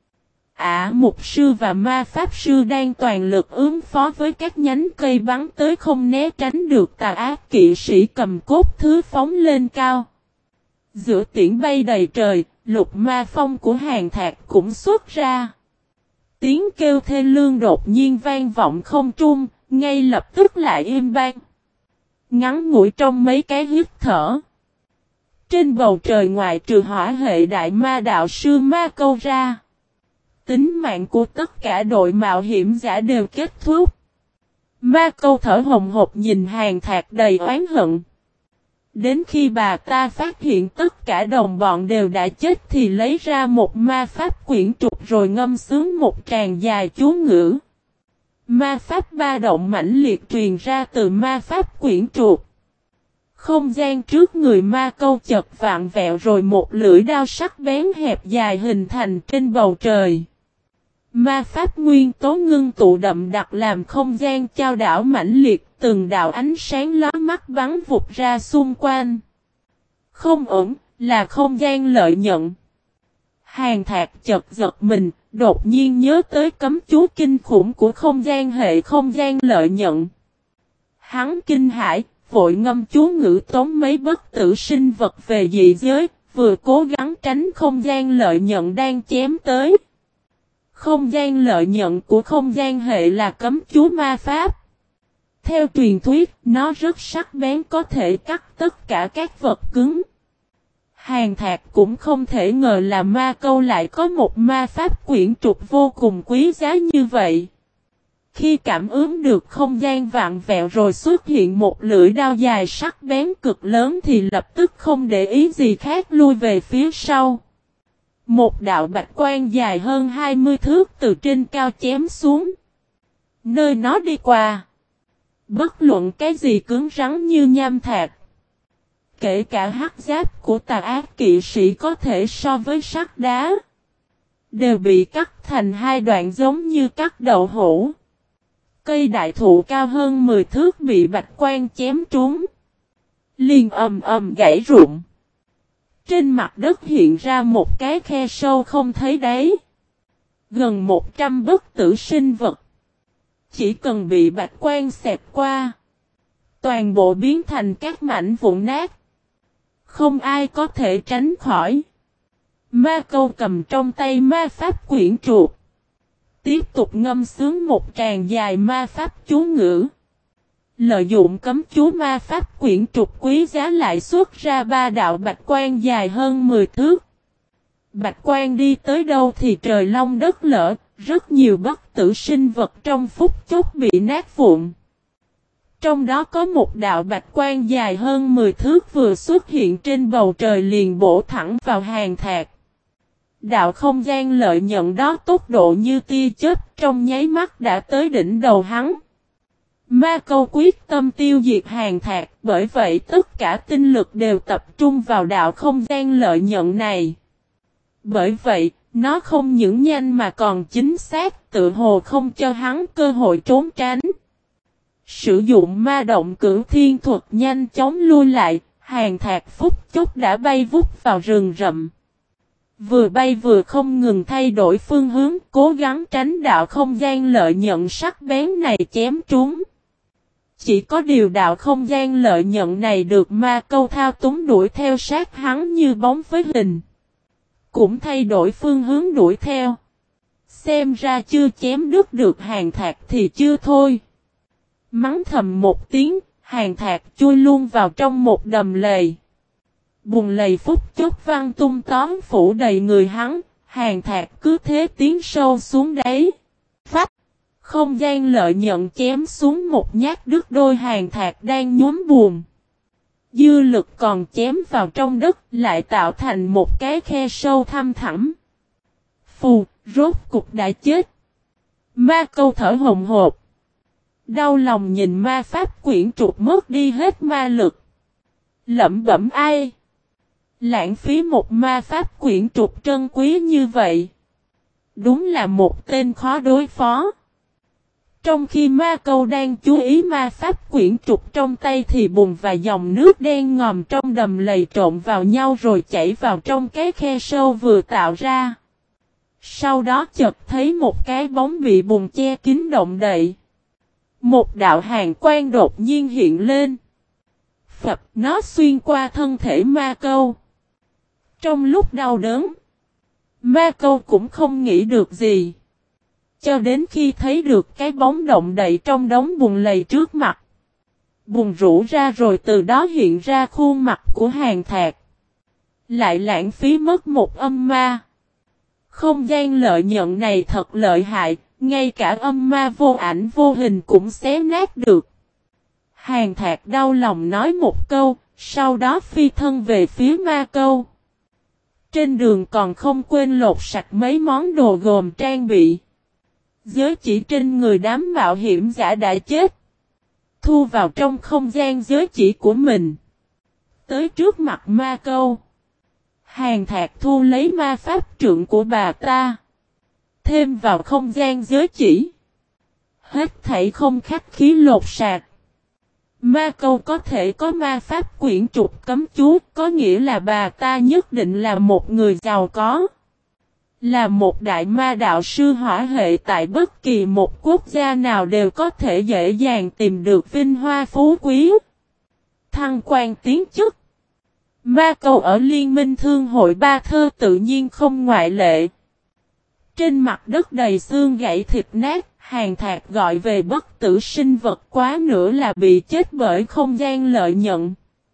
Mục sư và ma pháp sư đang toàn lực ứng phó với các nhánh cây bắn tới không né tránh được tà ác kỵ sĩ cầm cốt thứ phóng lên cao. Giữa tiễn bay đầy trời, lục ma phong của Hàn Thạc cũng xuất ra. Tiếng kêu thê lương đột nhiên vang vọng không trung, ngay lập tức lại im bang. Ngắn ngủi trong mấy cái hít thở. Trên bầu trời ngoại trừ hỏa hệ đại ma đạo sư ma câu ra. Tính mạng của tất cả đội mạo hiểm giả đều kết thúc. Ma câu thở hồng hộc nhìn Hàn Thạc đầy oán hận. Đến khi bà ta phát hiện tất cả đồng bọn đều đã chết thì lấy ra một ma pháp quyển trục rồi ngâm sướng một tràng dài chú ngữ. Ma pháp ba động mãnh liệt truyền ra từ ma pháp quyển trục. Không gian trước người ma câu chật vạn vẹo rồi một lưỡi đao sắc bén hẹp dài hình thành trên bầu trời. Ma pháp nguyên tố ngưng tụ đậm đặc làm không gian chao đảo mãnh liệt, từng đạo ánh sáng lóa mắt bắn vụt ra xung quanh. Không ổn, là không gian lợi nhận. Hàn Thạc chợt giật mình, đột nhiên nhớ tới cấm chú kinh khủng của không gian hệ không gian lợi nhận. Hắn kinh hãi, vội ngâm chú ngữ tống mấy bất tử sinh vật về dị giới, vừa cố gắng tránh không gian lợi nhận đang chém tới. Không gian lợi nhận của không gian hệ là cấm chú ma pháp. Theo truyền thuyết, nó rất sắc bén có thể cắt tất cả các vật cứng. Hàn Thạc cũng không thể ngờ là ma câu lại có một ma pháp quyển trục vô cùng quý giá như vậy. Khi cảm ứng được không gian vặn vẹo rồi xuất hiện một lưỡi đao dài sắc bén cực lớn thì lập tức không để ý gì khác lui về phía sau. Một đạo bạch quang dài hơn 20 thước từ trên cao chém xuống. Nơi nó đi qua, bất luận cái gì cứng rắn như nham thạch, kể cả hắc giáp của tà ác kỵ sĩ có thể so với sắt đá, đều bị cắt thành hai đoạn giống như cắt đậu hũ. Cây đại thụ cao hơn 10 thước bị bạch quang chém trúng, liền ầm ầm gãy rụng. Trên mặt đất hiện ra một cái khe sâu không thấy đáy. Gần 100 bất tử sinh vật, chỉ cần bị bạch quang xẹt qua, toàn bộ biến thành các mảnh vụn nát. Không ai có thể tránh khỏi. Ma câu cầm trong tay ma pháp quyển trục, tiếp tục ngâm sướng một tràng dài ma pháp chú ngữ. Lợi dụng cấm chú ma pháp quyển trục quý giá lại xuất ra ba đạo bạch quang dài hơn 10 thước. Bạch quang đi tới đâu thì trời long đất lở, rất nhiều bất tử sinh vật trong phút chốc bị nát vụn. Trong đó có một đạo bạch quang dài hơn 10 thước vừa xuất hiện trên bầu trời liền bổ thẳng vào Hàn Thạc. Đạo không gian lợi nhận đó tốc độ như tia chớp trong nháy mắt đã tới đỉnh đầu hắn. Ma câu quyết tâm tiêu diệt Hàn Thạc, bởi vậy tất cả tinh lực đều tập trung vào đạo không gian lợi nhận này. Bởi vậy, nó không những nhanh mà còn chính xác, tự hồ không cho hắn cơ hội trốn tránh. Sử dụng ma động cửu thiên thuật nhanh chóng lui lại, Hàn Thạc phút chốc đã bay vút vào rừng rậm. Vừa bay vừa không ngừng thay đổi phương hướng, cố gắng tránh đạo không gian lợi nhận sắc bén này chém trúng. Chỉ có điều đạo không gian lợi nhận này được ma câu thao túng đuổi theo sát hắn như bóng với hình. Cũng thay đổi phương hướng đuổi theo. Xem ra chưa chém đứt được Hàn Thạc thì chưa thôi. Mắng thầm một tiếng, Hàn Thạc chui luôn vào trong một đầm lầy. Bùn lầy phút chốc văng tung tóm phủ đầy người hắn, Hàn Thạc cứ thế tiến sâu xuống đáy. Phách! Không gian lợi nhận chém xuống một nhát đứt đôi Hàn Thạc đang nhúm buồn. Dư lực còn chém vào trong đất lại tạo thành một cái khe sâu thăm thẳm. Phù, rốt cục đã chết. Ma câu thở hồng hộc. Đau lòng nhìn ma pháp quyển trục mất đi hết ma lực. Lẩm bẩm ai? Lãng phí một ma pháp quyển trục trân quý như vậy. Đúng là một tên khó đối phó. Trong khi ma câu đang chú ý ma pháp quyển trục trong tay thì bùn và dòng nước đen ngòm trong đầm lầy trộn vào nhau rồi chảy vào trong cái khe sâu vừa tạo ra. Sau đó chợt thấy một cái bóng bị bùn che kín động đậy. Một đạo hàn quang đột nhiên hiện lên. Phập nó xuyên qua thân thể ma câu. Trong lúc đau đớn, ma câu cũng không nghĩ được gì. Cho đến khi thấy được cái bóng động đậy trong đống bùn lầy trước mặt. Bùn rũ ra rồi từ đó hiện ra khuôn mặt của Hàn Thạc. Lại lãng phí mất một âm ma. Không gian lợi nhận này thật lợi hại, ngay cả âm ma vô ảnh vô hình cũng xé nát được. Hàn Thạc đau lòng nói một câu, sau đó phi thân về phía ma câu. Trên đường còn không quên lột sạch mấy món đồ gồm trang bị. Giới chỉ trên người đám mạo hiểm giả đã chết. Thu vào trong không gian giới chỉ của mình. Tới trước mặt ma câu. Hàn Thạc thu lấy ma pháp trượng của bà ta. thêm vào không gian giới chỉ. Hết thảy không khách khí lột sạc. Ma Câu có thể có ma pháp quyển trục cấm chú, có nghĩa là bà ta nhất định là một người giàu có. Là một đại ma đạo sư hỏa hệ tại bất kỳ một quốc gia nào đều có thể dễ dàng tìm được vinh hoa phú quý. Thăng quan tiến chức. Ma Câu ở Liên minh Thương hội Ba Thơ tự nhiên không ngoại lệ. Trên mặt đất đầy xương gãy thịt nát, Hàn Thạc gọi về bất tử sinh vật quá nữa là bị chết bởi không gian lợi nhận.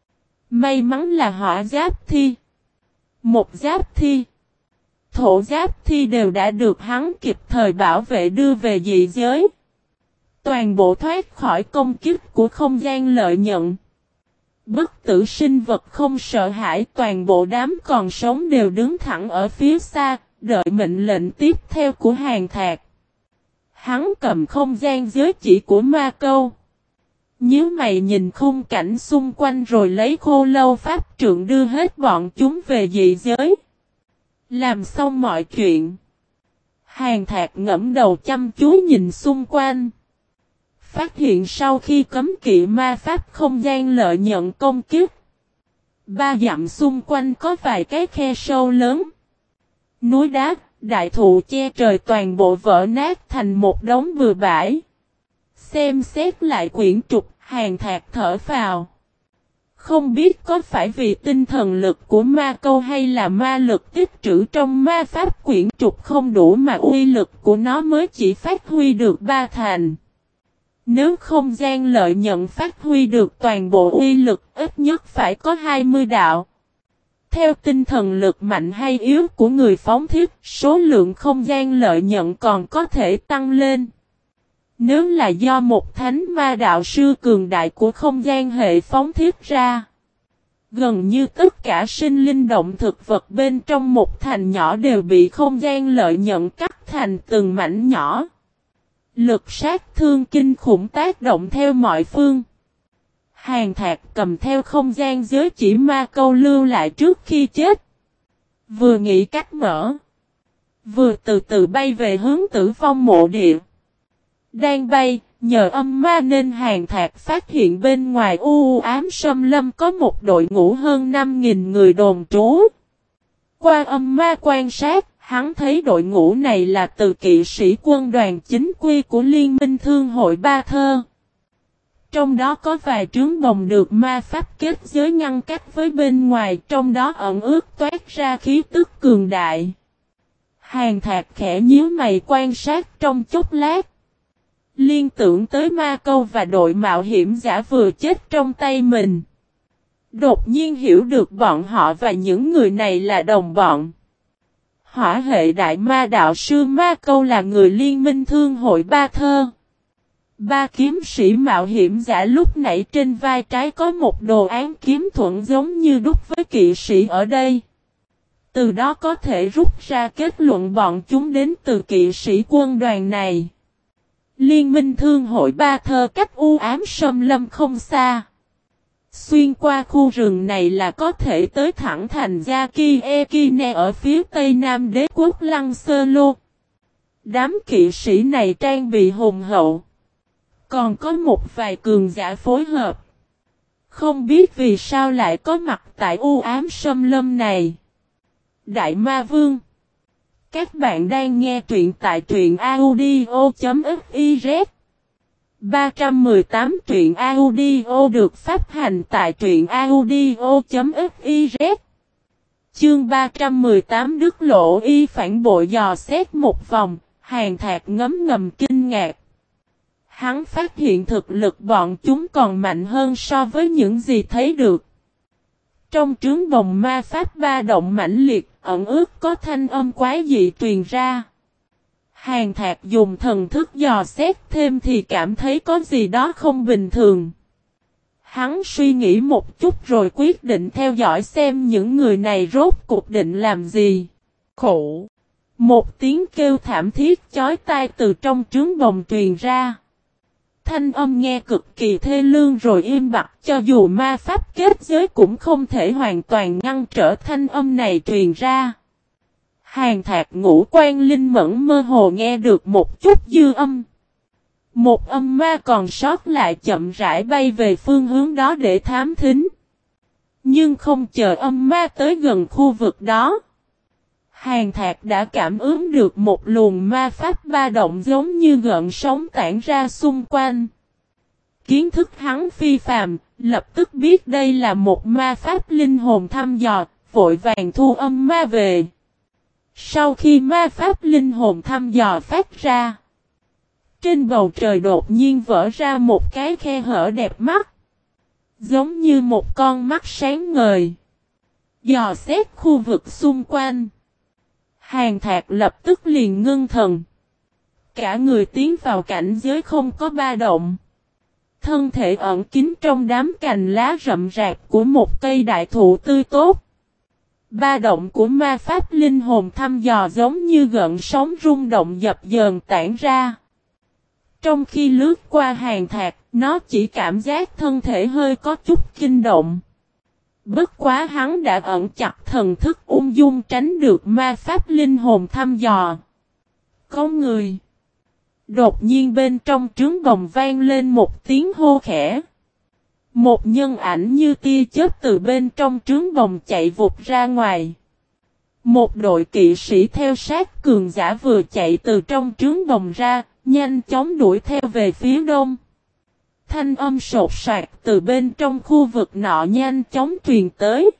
May mắn là hỏa giáp thi, một giáp thi, thổ giáp thi đều đã được hắn kịp thời bảo vệ đưa về dị giới. Toàn bộ thoát khỏi công kích của không gian lợi nhận. Bất tử sinh vật không sợ hãi, toàn bộ đám còn sống đều đứng thẳng ở phía xa, đợi mệnh lệnh tiếp theo của Hàn Thạc. Hắn cầm không gian giới chỉ của Ma Câu. Nhíu mày nhìn khung cảnh xung quanh rồi lấy khô lâu pháp trượng đưa hết bọn chúng về dị giới. Làm xong mọi chuyện. Hàn Thạc ngẫm đầu chăm chú nhìn xung quanh. Phát hiện sau khi cấm kỵ ma pháp không gian lợi nhận công kích. 3 dặm xung quanh có vài cái khe sâu lớn. Núi đá, đại thụ che trời toàn bộ vỡ nát thành một đống bừa bãi. Xem xét lại quyển trục, Hàn Thạc thở phào. Không biết có phải vì tinh thần lực của Ma Câu hay là ma lực tích trữ trong ma pháp quyển trục không đủ mà uy lực của nó mới chỉ phát huy được 3 thành. Nếu không gian lợi nhận phát huy được toàn bộ uy lực ít nhất phải có 20 đạo. Theo tinh thần lực mạnh hay yếu của người phóng thiết, số lượng không gian lợi nhận còn có thể tăng lên. Nếu là do một thánh ma đạo sư cường đại của không gian hệ phóng thiết ra, gần như tất cả sinh linh động thực vật bên trong một thành nhỏ đều bị không gian lợi nhận cắt thành từng mảnh nhỏ. Lực sát thương kinh khủng tác động theo mọi phương. Hàn Thạc cầm theo không gian giới chỉ Ma Câu lưu lại trước khi chết. Vừa nghĩ cách mở, vừa từ từ bay về hướng Tử Vong mộ địa. Đang bay, nhờ âm ma nên Hàn Thạc phát hiện bên ngoài u ám xâm lâm có một đội ngũ hơn 5.000 người đồn trú. Qua âm ma quan sát, hắn thấy đội ngũ này là từ kỵ sĩ quân đoàn chính quy của Liên minh Thương hội Ba Thơ. Trong đó có vài trướng bồng được ma pháp kết giới ngăn cách với bên ngoài, trong đó ẩn ướt toát ra khí tức cường đại. Hàn Thạc khẽ nhíu mày quan sát trong chốc lát. Liên tưởng tới Ma Câu và đội mạo hiểm giả vừa chết trong tay mình. Đột nhiên hiểu được bọn họ và những người này là đồng bọn. Hỏa hệ đại ma đạo sư Ma Câu là người Liên minh Thương hội Ba Thơ. 3 kiếm sĩ mạo hiểm giả lúc nãy trên vai trái có một đồ án kiếm thuẫn giống như đúc với kỵ sĩ ở đây. Từ đó có thể rút ra kết luận bọn chúng đến từ kỵ sĩ quân đoàn này. Liên minh Thương hội Ba Thơ cách u ám xâm lâm không xa. Xuyên qua khu rừng này là có thể tới thẳng thành Yaki-Ekine ở phía tây nam đế quốc Lăng Sơ Lô. Đám kỵ sĩ này trang bị hùng hậu. Còn có một vài cường giả phối hợp. Không biết vì sao lại có mặt tại u ám xâm lâm này. Đại Ma Vương. Các bạn đang nghe truyện tại truyện audio.fiz. 318 truyện audio được phát hành tại truyện audio.fiz. Chương 318 Đức Lộ Y phản bội dò xét một vòng, Hàn Thạc ngấm ngầm kinh ngạc. Hắn phát hiện thực lực bọn chúng còn mạnh hơn so với những gì thấy được. Trong trướng bồng ma pháp ba động mãnh liệt, ẩn ướt có thanh âm quái dị truyền ra. Hàn Thạc dùng thần thức dò xét thêm thì cảm thấy có gì đó không bình thường. Hắn suy nghĩ một chút rồi quyết định theo dõi xem những người này rốt cuộc định làm gì. Khổ! Một tiếng kêu thảm thiết chói tai từ trong trướng bồng truyền ra. Thanh âm nghe cực kỳ thê lương rồi im bặt, cho dù ma pháp kết giới cũng không thể hoàn toàn ngăn trở thanh âm này truyền ra. Hàn Thạc ngũ quan linh mẫn mơ hồ nghe được một chút dư âm. Một âm ma còn sót lại chậm rãi bay về phương hướng đó để thám thính. Nhưng không chờ âm ma tới gần khu vực đó. Hàn Thạc đã cảm ứng được một luồng ma pháp ba động giống như gợn sóng tản ra xung quanh. Kiến thức hắn phi phàm, lập tức biết đây là một ma pháp linh hồn thăm dò, vội vàng thu âm ma về. Sau khi ma pháp linh hồn thăm dò phát ra, trên bầu trời đột nhiên vỡ ra một cái khe hở đẹp mắt, giống như một con mắt sáng ngời, dò xét khu vực xung quanh. Hàn Thạc lập tức liền ngưng thần. Cả người tiến vào cảnh giới không có ba động. Thân thể ẩn kín trong đám cành lá rậm rạp của một cây đại thụ tươi tốt. Ba động của ma pháp linh hồn thăm dò giống như gợn sóng rung động dập dờn tản ra. Trong khi lướt qua Hàn Thạc, nó chỉ cảm giác thân thể hơi có chút kinh động. Bất quá hắn đã ẩn chặt thần thức ung dung tránh được ma pháp linh hồn thăm dò. Có người. Đột nhiên bên trong trướng bồng vang lên một tiếng hô khẽ. Một nhân ảnh như tia chớp từ bên trong trướng bồng chạy vụt ra ngoài. Một đội kỵ sĩ theo sát cường giả vừa chạy từ trong trướng bồng ra, nhanh chóng đuổi theo về phía đông. Thanh âm sột soạt từ bên trong khu vực nọ nhanh chóng truyền tới.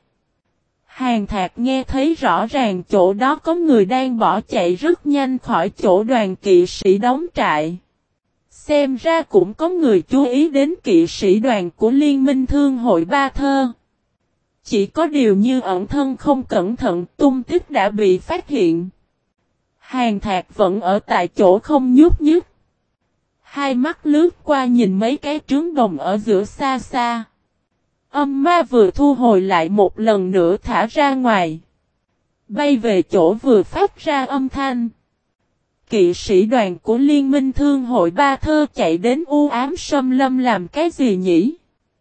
Hàn Thạc nghe thấy rõ ràng chỗ đó có người đang bỏ chạy rất nhanh khỏi chỗ đoàn kỵ sĩ đóng trại. Xem ra cũng có người chú ý đến kỵ sĩ đoàn của Liên minh Thương hội Ba Thơ. Chỉ có điều như ẩn thân không cẩn thận tung tích đã bị phát hiện. Hàn Thạc vẫn ở tại chỗ không nhúc nhích. Hai mắt lướt qua nhìn mấy cái trướng đồng ở giữa xa xa. Âm ma vừa thu hồi lại một lần nữa thả ra ngoài. Bay về chỗ vừa phát ra âm thanh. Kỵ sĩ đoàn của Liên minh Thương hội Ba Thơ chạy đến u ám xâm lâm làm cái gì nhỉ?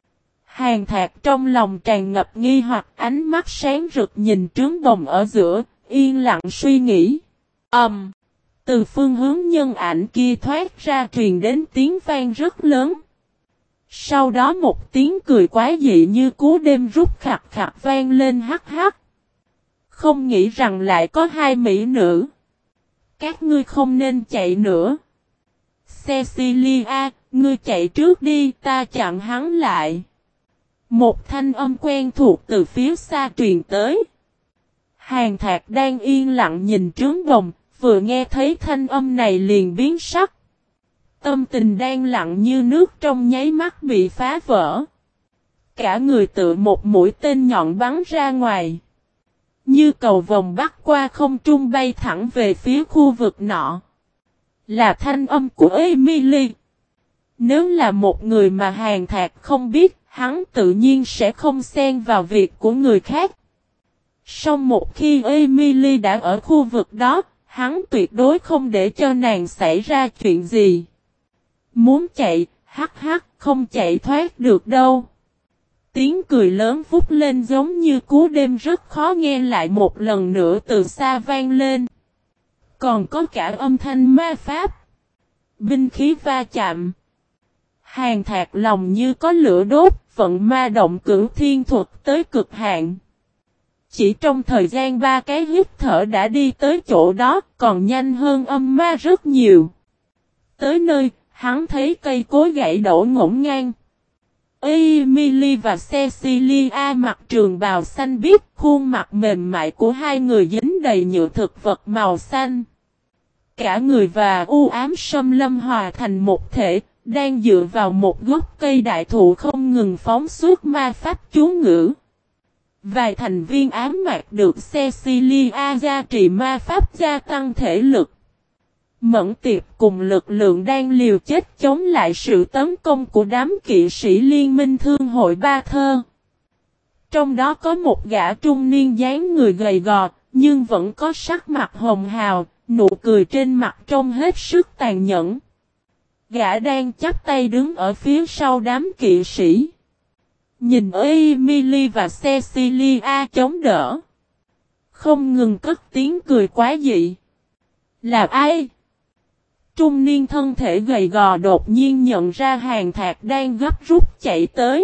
Hàn Thạc trong lòng tràn ngập nghi hoặc ánh mắt sáng rực nhìn trướng đồng ở giữa, yên lặng suy nghĩ. Từ phương hướng nhân ảnh kia thoát ra truyền đến tiếng vang rất lớn. Sau đó một tiếng cười quái dị như cú đêm rút khặt khặt vang lên hắc hắc. Không nghĩ rằng lại có hai mỹ nữ. Các ngươi không nên chạy nữa. Cecilia, ngươi chạy trước đi, ta chặn hắn lại. Một thanh âm quen thuộc từ phía xa truyền tới. Hàn Thạc đang yên lặng nhìn trướng bồng, vừa nghe thấy thanh âm này liền biến sắc. Tâm tình đang lặng như nước trong nháy mắt bị phá vỡ. Cả người tự một mũi tên nhọn bắn ra ngoài. Như cầu vồng bắc qua không trung bay thẳng về phía khu vực nọ. Là thanh âm của Emily. Nếu là một người mà Hàn Thạc không biết, hắn tự nhiên sẽ không xen vào việc của người khác. Song một khi Emily đã ở khu vực đó, hắn tuyệt đối không để cho nàng xảy ra chuyện gì. Muốn chạy, hắc hắc, không chạy thoát được đâu. Tiếng cười lớn vút lên giống như cú đêm rất khó nghe lại một lần nữa từ xa vang lên. Còn có cả âm thanh ma pháp. Binh khí va chạm. Hàn Thạc lòng như có lửa đốt, vận ma động cửu thiên thuật tới cực hạn. Chỉ trong thời gian 3 cái hít thở đã đi tới chỗ đó, còn nhanh hơn âm ma rất nhiều. Tới nơi, hắn thấy cây cối gãy đổ ngổn ngang. Emily và Cecilia mặc trường bào xanh biếc, khuôn mặt mềm mại của hai người dính đầy nhựa thực vật màu xanh. Cả người và u ám xâm lâm hòa thành một thể, đang dựa vào một gốc cây đại thụ không ngừng phóng xuất ma pháp chú ngữ. Vài thành viên ám mạc được Cecilia gia trì ma pháp gia tăng thể lực. Mẫn tiệp cùng lực lượng đang liều chết chống lại sự tấn công của đám kỵ sĩ Liên minh Thương hội Ba Thơ. Trong đó có một gã trung niên dáng người gầy gò, nhưng vẫn có sắc mặt hồng hào, nụ cười trên mặt trông hết sức tàn nhẫn. Gã đang chắp tay đứng ở phía sau đám kỵ sĩ. Nhìn Emily và Cecilia chống đỡ. Không ngừng cất tiếng cười quá dị. Là ai? Trung niên thân thể gầy gò đột nhiên nhận ra Hàn Thạc đang gấp rút chạy tới.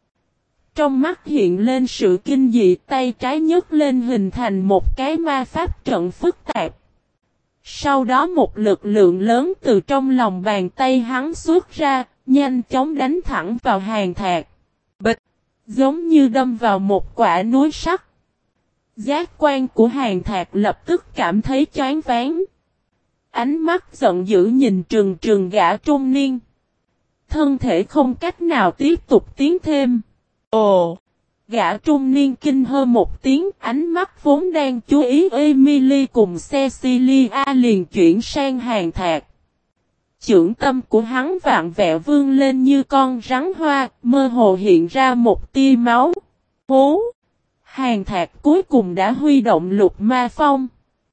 Trong mắt hiện lên sự kinh dị, tay trái nhấc lên hình thành một cái ma pháp trận phức tạp. Sau đó một lực lượng lớn từ trong lòng bàn tay hắn xuất ra, nhanh chóng đánh thẳng vào Hàn Thạc. Bịch! Giống như đâm vào một quả núi sắt. Giác quan của Hàn Thạc lập tức cảm thấy choáng váng. Ánh mắt giận dữ nhìn trừng trừng gã trung niên. Thân thể không cách nào tiếp tục tiến thêm. Ồ! Gã trung niên kinh hơ một tiếng, ánh mắt vốn đang chú ý Emily cùng Cecilia liền chuyển sang Hàn Thạc. Chưởng tâm của hắn vạn vẹo vươn lên như con rắn hoa, mơ hồ hiện ra một tia máu. Hú! Hàn Thạc cuối cùng đã huy động lục ma phong.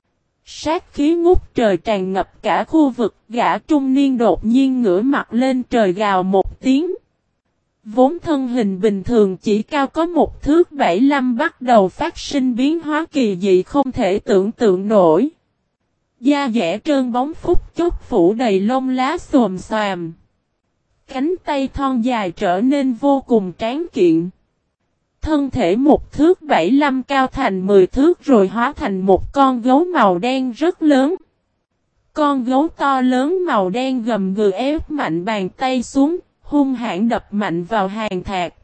Sát khí ngút trời tràn ngập cả khu vực, gã trung niên đột nhiên ngửa mặt lên trời gào một tiếng. Vốn thân hình bình thường chỉ cao có 1,75 thước bắt đầu phát sinh biến hóa kỳ dị không thể tưởng tượng nổi. Da dẻ trơn bóng phút chốc phủ đầy lông lá xồm xoàm. Cánh tay thon dài trở nên vô cùng tráng kiện. Thân thể 1,75 thước cao thành 10 thước rồi hóa thành một con gấu màu đen rất lớn. Con gấu to lớn màu đen gầm gừ ép mạnh bàn tay xuống, hung hãn đập mạnh vào Hàn Thạc.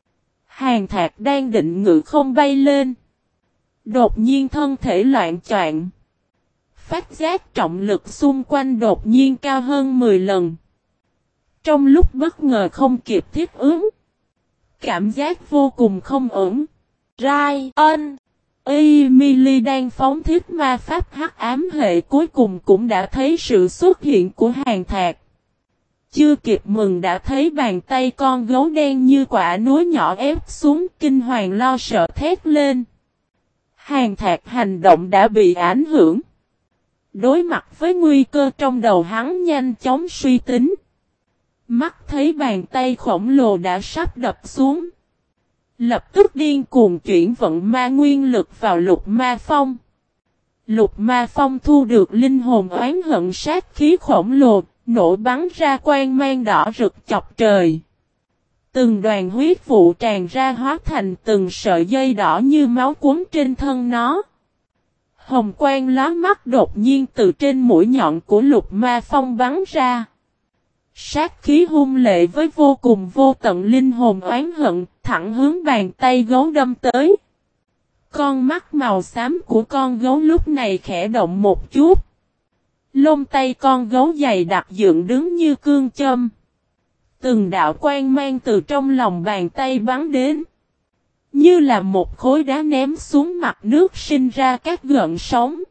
Hàn Thạc đang định ngự không bay lên. Đột nhiên thân thể loạn choạng. Phát giác trọng lực xung quanh đột nhiên cao hơn 10 lần. Trong lúc bất ngờ không kịp thích ứng. Cảm giác vô cùng không ổn. Ryan! Emily đang phóng thiết ma pháp hắc ám hệ cuối cùng cũng đã thấy sự xuất hiện của Hàn Thạc. Chưa kịp mừng đã thấy bàn tay con gấu đen như quả núi nhỏ ép xuống, kinh hoàng lo sợ thét lên. Hàn Thạc hành động đã bị ảnh hưởng. Đối mặt với nguy cơ trong đầu hắn nhanh chóng suy tính. Mắt thấy bàn tay khổng lồ đã sắp đập xuống. Lập tức điên cuồng chuyển vận ma nguyên lực vào lục ma phong. Lục ma phong thu được linh hồn oán hận sát khí khổng lồ, nổ bắn ra quang mang đỏ rực chọc trời. Từng đoàn huyết vụ tràn ra hóa thành từng sợi dây đỏ như máu cuốn trên thân nó. Hồng quang lóa mắt đột nhiên từ trên mũi nhọn của lục ma phong bắn ra. Sát khí hung lệ với vô cùng vô tận linh hồn oán hận, thẳng hướng bàn tay gấu đâm tới. Con mắt màu xám của con gấu lúc này khẽ động một chút. Lông tay con gấu dày đặc dựng đứng như cương châm. Từng đạo quang mang từ trong lòng bàn tay bắn đến. Như là một khối đá ném xuống mặt nước sinh ra các gợn sóng.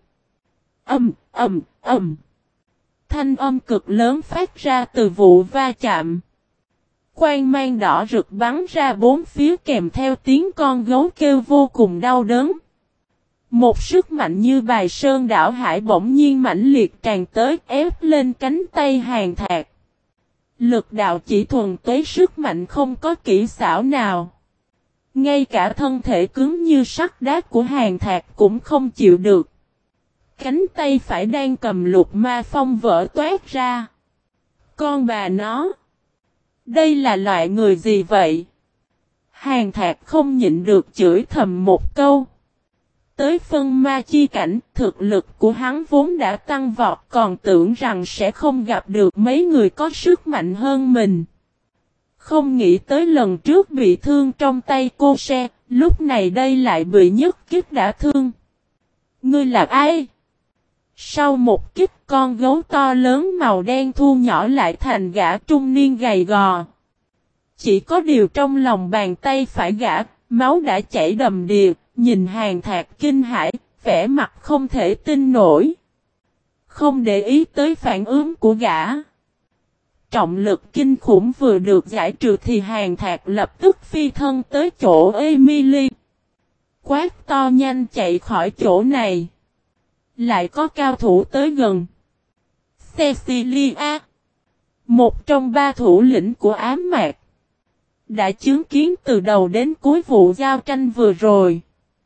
Thanh âm cực lớn phát ra từ vụ va chạm. Quang mang đỏ rực bắn ra bốn phía kèm theo tiếng con gấu kêu vô cùng đau đớn. Một sức mạnh như bài sơn đảo hải bỗng nhiên mãnh liệt tràn tới ép lên cánh tay Hàn Thạc. Lực đạo chỉ thuần túy sức mạnh không có kỹ xảo nào. Ngay cả thân thể cứng như sắt đá của Hàn Thạc cũng không chịu được. Cánh tay phải đang cầm lục ma phong vỡ toát ra. Con bà nó! Đây là loại người gì vậy? Hàn Thạc không nhịn được chửi thầm một câu. Tới phân ma chi cảnh, thực lực của hắn vốn đã tăng vọt, còn tưởng rằng sẽ không gặp được mấy người có sức mạnh hơn mình. Không nghĩ tới lần trước bị thương trong tay cô se, lúc này đây lại bị nhất kích đã thương. Ngươi là ai? Sau một kích, con gấu to lớn màu đen thu nhỏ lại thành gã trung niên gầy gò. Chỉ có điều trong lòng bàn tay phải gã, máu đã chảy đầm đìa, nhìn Hàn Thạc kinh hãi, vẻ mặt không thể tin nổi. Không để ý tới phản ứng của gã. Trọng lực kinh khủng vừa được giải trừ thì Hàn Thạc lập tức phi thân tới chỗ Emily. Quát to nhanh chạy khỏi chỗ này. Lại có cao thủ tới gần. Cecilia, một trong ba thủ lĩnh của ám mạc, đã chứng kiến từ đầu đến cuối vụ giao tranh vừa rồi.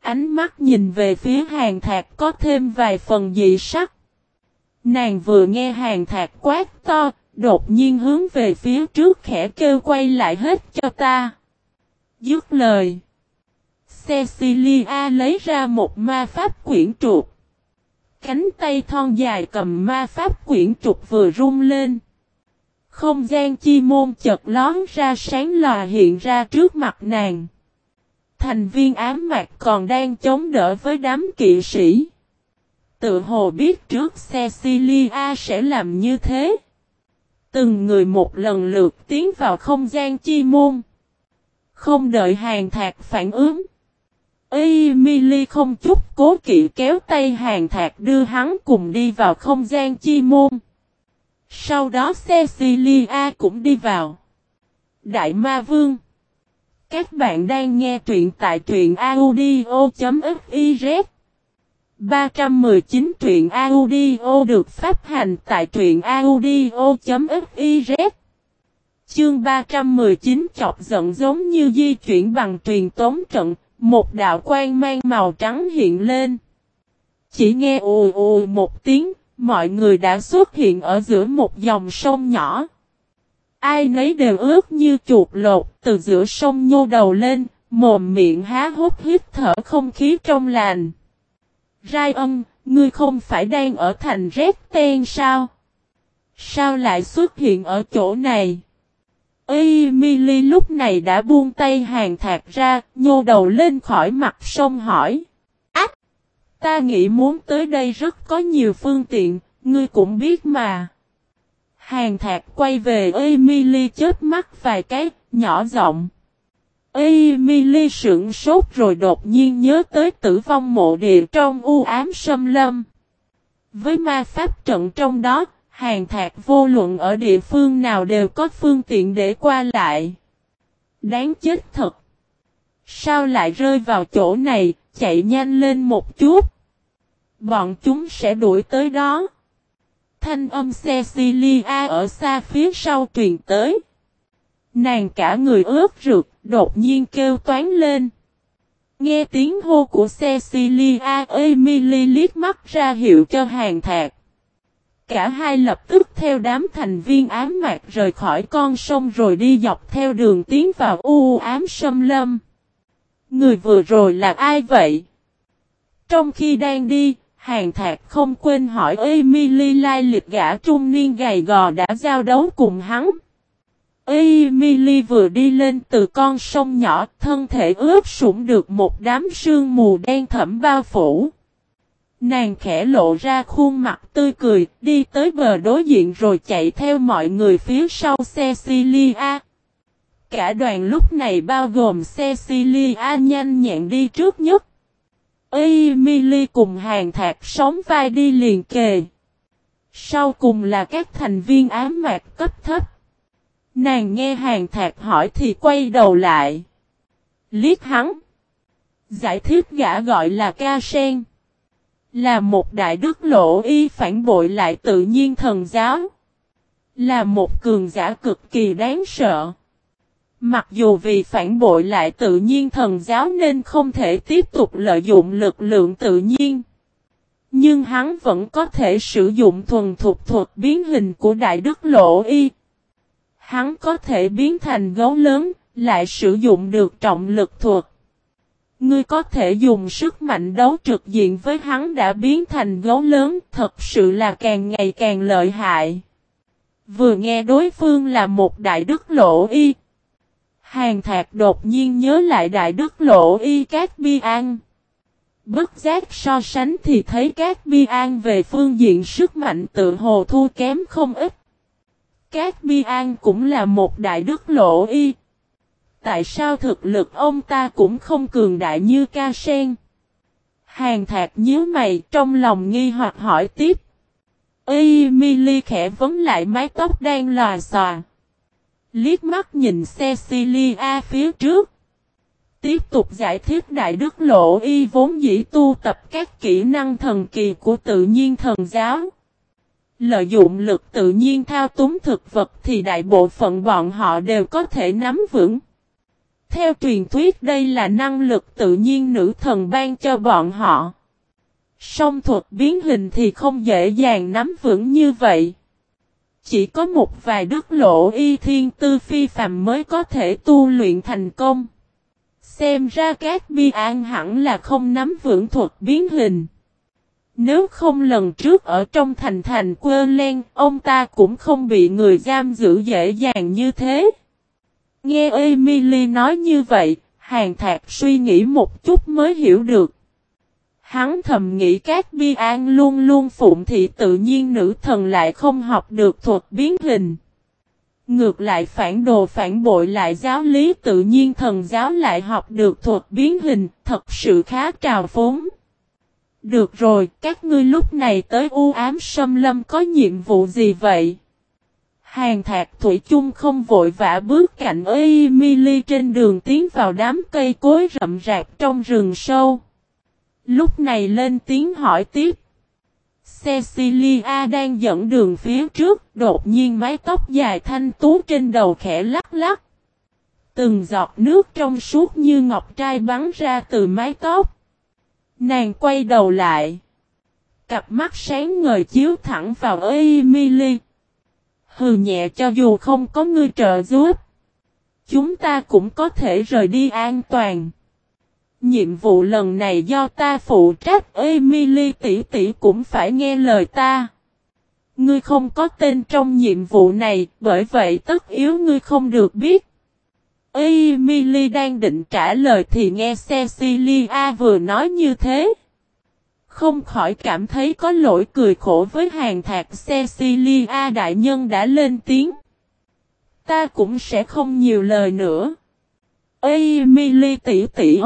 Ánh mắt nhìn về phía Hàn Thạc có thêm vài phần dị sắc. Nàng vừa nghe Hàn Thạc quát to, đột nhiên hướng về phía trước khẽ kêu quay lại hết cho ta. Dứt lời. Cecilia lấy ra một ma pháp quyển trục. Cánh tay thon dài cầm ma pháp quyển trục vừa rung lên. Không gian chi môn chợt lón ra sáng lòa hiện ra trước mặt nàng. Thành viên ám mạc còn đang chống đỡ với đám kỵ sĩ. Tự hồ biết trước Cecilia sẽ làm như thế. Từng người một lần lượt tiến vào không gian chi môn. Không đợi Hàn Thạc phản ứng. Emily không chút cố kỵ kéo tay Hàn Thạc đưa hắn cùng đi vào không gian chi môn. Sau đó Cecilia cũng đi vào. Đại Ma Vương. Các bạn đang nghe truyện tại truyện audio.fiz. 319 truyện audio được phát hành tại truyện audio.fiz. Chương 319 chọc giận giống như di chuyển bằng truyền tống trận, một đạo quang mang màu trắng hiện lên. Chỉ nghe ù ù một tiếng, mọi người đã xuất hiện ở giữa một dòng sông nhỏ. Ai nấy đều ướt như chuột lột, từ giữa sông nhô đầu lên, mồm miệng há hốc hít thở không khí trong lành. Ryan, ngươi không phải đang ở thành Resten sao? Sao lại xuất hiện ở chỗ này? Emily lúc này đã buông tay Hàn Thạc ra, nhô đầu lên khỏi mặt sông hỏi. Ách! Ta nghĩ muốn tới đây rất có nhiều phương tiện, ngươi cũng biết mà. Hàn Thạc quay về Emily chớp mắt vài cái, nhỏ giọng. Emily sững sốt rồi đột nhiên nhớ tới tử vong mộ địa trong u ám xâm lâm. Với ma pháp trận trong đó, Hàn Thạc vô luận ở địa phương nào đều có phương tiện để qua lại. Đáng chết thật. Sao lại rơi vào chỗ này, chạy nhanh lên một chút. Bọn chúng sẽ đuổi tới đó. Thanh âm Cecilia ở xa phía sau truyền tới. Nàng cả người ướt rượt, đột nhiên kêu toán lên. Nghe tiếng hô của Cecilia, Emily liếc mắt ra hiệu cho Hàn Thạc. Cả hai lập tức theo đám thành viên ám mạc rời khỏi con sông rồi đi dọc theo đường tiến vào u ám xâm lâm. Người vừa rồi là ai vậy? Trong khi đang đi, Hàn Thạc không quên hỏi Emily lai lịch gã trung niên gầy gò đã giao đấu cùng hắn. Emily vừa đi lên từ con sông nhỏ, thân thể ướt sũng được một đám sương mù đen thẫm bao phủ. Nàng khẽ lộ ra khuôn mặt tươi cười, đi tới bờ đối diện rồi chạy theo mọi người phía sau Cecilia. Cả đoàn lúc này bao gồm Cecilia nhanh nhẹn đi trước nhất. Emily cùng Hàn Thạc sóng vai đi liền kề. Sau cùng là các thành viên ám mạc cấp thấp. Nàng nghe Hàn Thạc hỏi thì quay đầu lại. Liếc hắn. Giải thích gã gọi là Ca Sen. Là một đại đức lỗ y phản bội lại tự nhiên thần giáo. Là một cường giả cực kỳ đáng sợ. Mặc dù vì phản bội lại tự nhiên thần giáo nên không thể tiếp tục lợi dụng lực lượng tự nhiên. Nhưng hắn vẫn có thể sử dụng thuần thục thuật biến hình của đại đức lỗ y. Hắn có thể biến thành gấu lớn, lại sử dụng được trọng lực thuật. Ngươi có thể dùng sức mạnh đấu trực diện với hắn đã biến thành gấu lớn, thật sự là càng ngày càng lợi hại. Vừa nghe đối phương là một đại đức lỗ y. Hàn Thạc đột nhiên nhớ lại đại đức lỗ y Cát Bi An. Bất giác so sánh thì thấy Cát Bi An về phương diện sức mạnh tự hồ thua kém không ít. Cát Bi An cũng là một đại đức lỗ y. Tại sao thực lực ông ta cũng không cường đại như Ca Sen? Hàn Thạc nhíu mày trong lòng nghi hoặc hỏi tiếp. Emily khẽ vấn lại mái tóc đang lòa xòa. Liếc mắt nhìn Cecilia phía trước. Tiếp tục giải thích đại đức lỗ y vốn dĩ tu tập các kỹ năng thần kỳ của tự nhiên thần giáo. Lợi dụng lực tự nhiên thao túng thực vật thì đại bộ phận bọn họ đều có thể nắm vững. Theo truyền thuyết đây là năng lực tự nhiên nữ thần ban cho bọn họ. Song thuật biến hình thì không dễ dàng nắm vững như vậy. Chỉ có một vài đức lộ y thiên tư phi phàm mới có thể tu luyện thành công. Xem ra các bi an hẳn là không nắm vững thuật biến hình. Nếu không lần trước ở trong thành Quơ Len, ông ta cũng không bị người giam giữ dễ dàng như thế. Nghe Emily nói như vậy, Hàn Thạc suy nghĩ một chút mới hiểu được. Hắn thầm nghĩ các bi an luôn luôn phụng thị tự nhiên nữ thần lại không học được thuật biến hình. Ngược lại phản đồ phản bội lại giáo lý tự nhiên thần giáo lại học được thuật biến hình, thật sự khá trào phúng. Được rồi, các ngươi lúc này tới u ám xâm lâm có nhiệm vụ gì vậy? Hàn Thạc thủy chung không vội vã bước cạnh Emily trên đường tiến vào đám cây cối rậm rạp trong rừng sâu. Lúc này lên tiếng hỏi tiếp. Cecilia đang dẫn đường phía trước, đột nhiên mái tóc dài thanh tú trên đầu khẽ lắc lắc. Từng giọt nước trong suốt như ngọc trai bắn ra từ mái tóc. Nàng quay đầu lại. Cặp mắt sáng ngời chiếu thẳng vào Emily. Hừ nhẹ, cho dù không có ngươi trợ giúp, chúng ta cũng có thể rời đi an toàn. Nhiệm vụ lần này do ta phụ trách, Emily tỷ tỷ cũng phải nghe lời ta. Ngươi không có tên trong nhiệm vụ này, bởi vậy tất yếu ngươi không được biết. Emily đang định trả lời thì nghe Cecilia vừa nói như thế. Không khỏi cảm thấy có lỗi cười khổ với Hàn Thạc. Cecilia đại nhân đã lên tiếng. Ta cũng sẽ không nhiều lời nữa. Emily tỷ tỷ.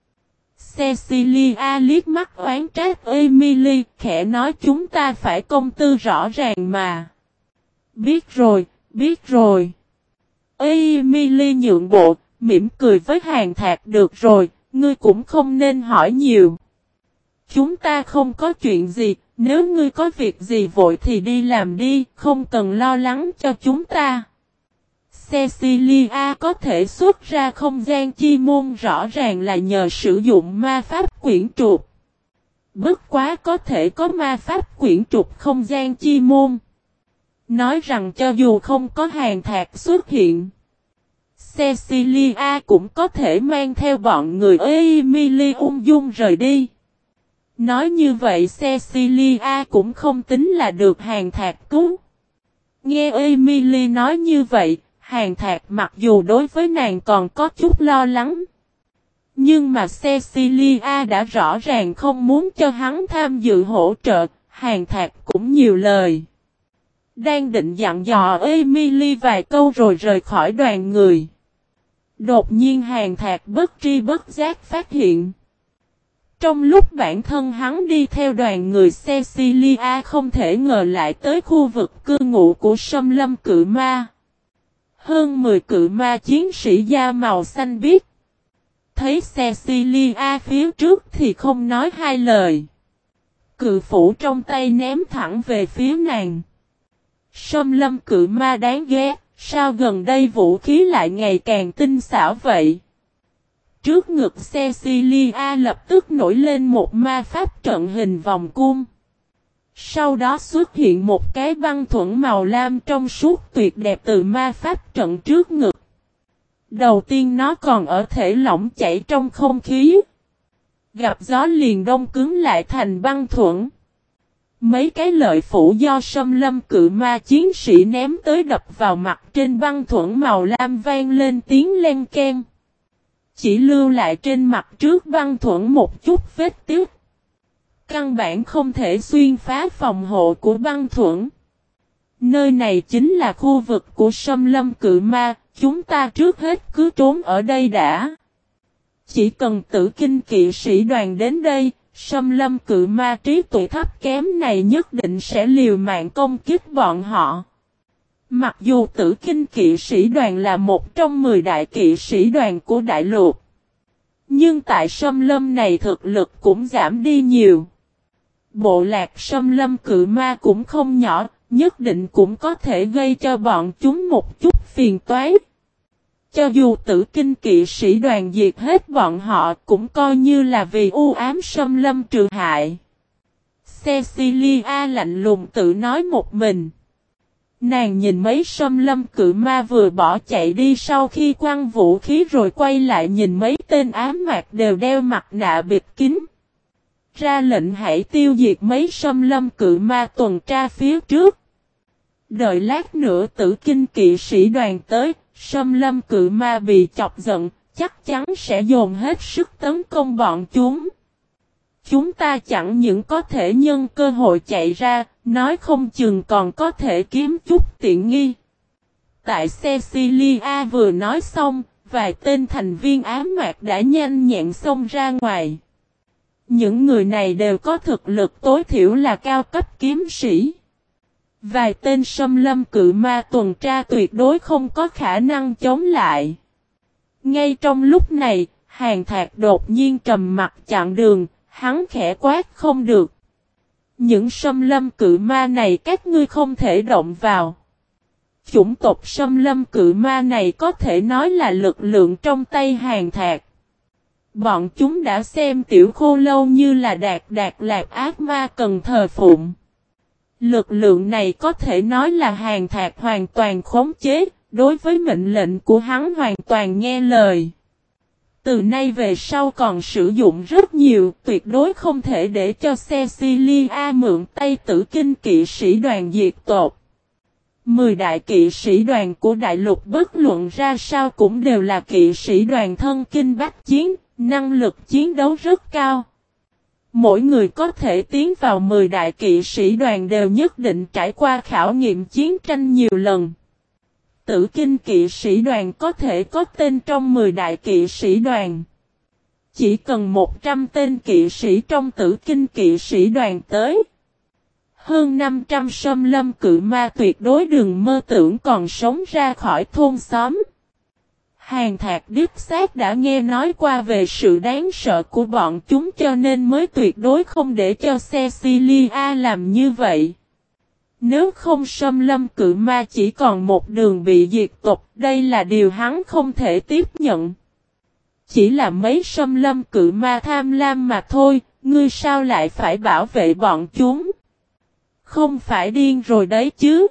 Cecilia liếc mắt oán trách Emily, khẽ nói chúng ta phải công tư rõ ràng mà. Biết rồi, biết rồi. Emily nhượng bộ, mỉm cười với Hàn Thạc, được rồi, ngươi cũng không nên hỏi nhiều. Chúng ta không có chuyện gì, nếu ngươi có việc gì vội thì đi làm đi, không cần lo lắng cho chúng ta. Cecilia có thể xuất ra không gian chi môn rõ ràng là nhờ sử dụng ma pháp quyển trục. Bất quá có thể có ma pháp quyển trục không gian chi môn. Nói rằng cho dù không có Hàn Thạc xuất hiện, Cecilia cũng có thể mang theo bọn người Emily ung dung rời đi. Nói như vậy Cecilia cũng không tính là được Hàn Thạc cứu. Nghe Emily nói như vậy, Hàn Thạc mặc dù đối với nàng còn có chút lo lắng, nhưng mà Cecilia đã rõ ràng không muốn cho hắn tham dự hỗ trợ, Hàn Thạc cũng nhiều lời. Đang định dặn dò Emily vài câu rồi rời khỏi đoàn người. Đột nhiên Hàn Thạc bất tri bất giác phát hiện. Trong lúc bản thân hắn đi theo đoàn người, Cecilia không thể ngờ lại tới khu vực cư ngụ của Sâm Lâm Cự Ma. Hơn 10 cự ma chiến sĩ da màu xanh biếc. Thấy Cecilia phía trước thì không nói hai lời. Cự phủ trong tay ném thẳng về phía nàng. Sâm Lâm Cự Ma đáng ghét, sao gần đây vũ khí lại ngày càng tinh xảo vậy? Trước ngực Cecilia lập tức nổi lên một ma pháp trận hình vòng cung. Sau đó xuất hiện một cái băng thuẫn màu lam trong suốt tuyệt đẹp từ ma pháp trận trước ngực. Đầu tiên nó còn ở thể lỏng chảy trong không khí. Gặp gió liền đông cứng lại thành băng thuẫn. Mấy cái lợi phủ do Sâm Lâm Cự Ma chiến sĩ ném tới đập vào mặt trên băng thuẫn màu lam vang lên tiếng len keng. Chỉ lưu lại trên mặt trước băng thuẫn một chút vết tiếc. Căn bản không thể xuyên phá phòng hộ của băng thuẫn. Nơi này chính là khu vực của Sâm Lâm Cự Ma, chúng ta trước hết cứ trốn ở đây đã. Chỉ cần Tử Kinh kỵ sĩ đoàn đến đây, Sâm Lâm Cự Ma trí tuệ thấp kém này nhất định sẽ liều mạng công kích bọn họ. Mặc dù Tử Kinh kỵ sĩ đoàn là một trong 10 đại kỵ sĩ đoàn của đại lục, nhưng tại Sâm Lâm này thực lực cũng giảm đi nhiều. Bộ lạc Sâm Lâm Cự Ma cũng không nhỏ, nhất định cũng có thể gây cho bọn chúng một chút phiền toái. Cho dù Tử Kinh kỵ sĩ đoàn diệt hết bọn họ cũng coi như là vì u ám xâm lâm trừ hại. Cecilia lạnh lùng tự nói một mình. Nàng nhìn mấy xâm lâm cự ma vừa bỏ chạy đi sau khi quăng vũ khí rồi quay lại nhìn mấy tên ám mạc đều đeo mặt nạ bịt kín. Ra lệnh hãy tiêu diệt mấy xâm lâm cự ma tuần tra phía trước. Đợi lát nữa Tử Kinh kỵ sĩ đoàn tới, xâm lâm cự ma bị chọc giận, chắc chắn sẽ dồn hết sức tấn công bọn chúng. Chúng ta chẳng những có thể nhân cơ hội chạy ra, nói không chừng còn có thể kiếm chút tiện nghi. Tại Cecilia vừa nói xong, vài tên thành viên ám mạc đã nhanh nhẹn xông ra ngoài. Những người này đều có thực lực tối thiểu là cao cấp kiếm sĩ. Vài tên xâm lâm cự ma tuần tra tuyệt đối không có khả năng chống lại. Ngay trong lúc này, Hàn Thạc đột nhiên trầm mặt chặn đường, hắn khẽ quát không được. Những xâm lâm cự ma này các ngươi không thể động vào. Chủng tộc xâm lâm cự ma này có thể nói là lực lượng trong tay Hàn Thạc. Bọn chúng đã xem tiểu khô lâu như là đạt lạc ác ma cần thờ phụng. Lực lượng này có thể nói là Hàn Thạc hoàn toàn khống chế, đối với mệnh lệnh của hắn hoàn toàn nghe lời. Từ nay về sau còn sử dụng rất nhiều, tuyệt đối không thể để cho Cecilia mượn tay Tử Kinh kỵ sĩ đoàn diệt tộc. 10 đại kỵ sĩ đoàn của đại lục bất luận ra sao cũng đều là kỵ sĩ đoàn thân kinh bách chiến, năng lực chiến đấu rất cao. Mỗi người có thể tiến vào 10 đại kỵ sĩ đoàn đều nhất định trải qua khảo nghiệm chiến tranh nhiều lần. Tử Kinh kỵ sĩ đoàn có thể có tên trong 10 đại kỵ sĩ đoàn. Chỉ cần 100 tên kỵ sĩ trong Tử Kinh kỵ sĩ đoàn tới. Hơn 500 xâm lâm cự ma tuyệt đối đừng mơ tưởng còn sống ra khỏi thôn xóm. Hàn Thạc đích xác đã nghe nói qua về sự đáng sợ của bọn chúng cho nên mới tuyệt đối không để cho Cecilia làm như vậy. Nếu không xâm lâm cự ma chỉ còn một đường bị diệt tộc, đây là điều hắn không thể tiếp nhận. Chỉ là mấy xâm lâm cự ma tham lam mà thôi, ngươi sao lại phải bảo vệ bọn chúng? Không phải điên rồi đấy chứ?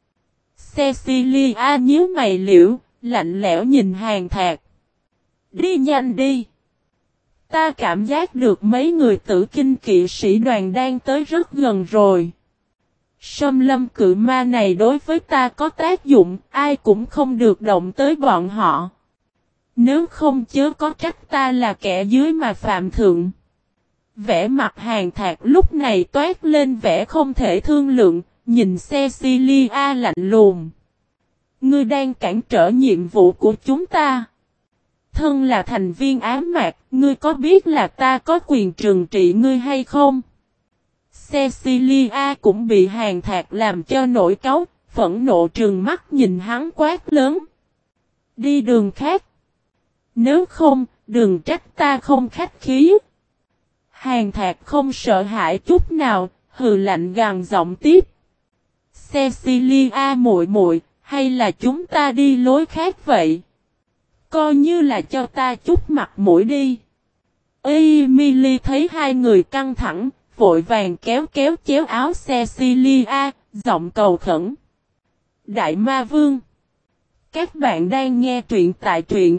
Cecilia nhíu mày liễu, lạnh lẽo nhìn Hàn Thạc. Đi nhanh đi. Ta cảm giác được mấy người Tử Kinh kỵ sĩ đoàn đang tới rất gần rồi. Xâm lâm cự ma này đối với ta có tác dụng, ai cũng không được động tới bọn họ. Nếu không chớ có trách ta là kẻ dưới mà phạm thượng. Vẻ mặt Hàn Thạc lúc này toát lên vẻ không thể thương lượng, nhìn Cecilia lạnh lùng. Ngươi đang cản trở nhiệm vụ của chúng ta. Thân là thành viên ám mạc, ngươi có biết là ta có quyền trừng trị ngươi hay không? Cecilia cũng bị Hàn Thạc làm cho nổi cáu, phẫn nộ trừng mắt nhìn hắn quát lớn. Đi đường khác. Nếu không, đừng trách ta không khách khí. Hàn Thạc không sợ hãi chút nào, hừ lạnh gằn giọng tiếp. Cecilia muội muội, hay là chúng ta đi lối khác vậy? Coi như là cho ta chút mặt mũi đi. Emily thấy hai người căng thẳng, vội vàng kéo chéo áo Cecilia, giọng cầu khẩn. Đại Ma Vương. Các bạn đang nghe truyện tại truyện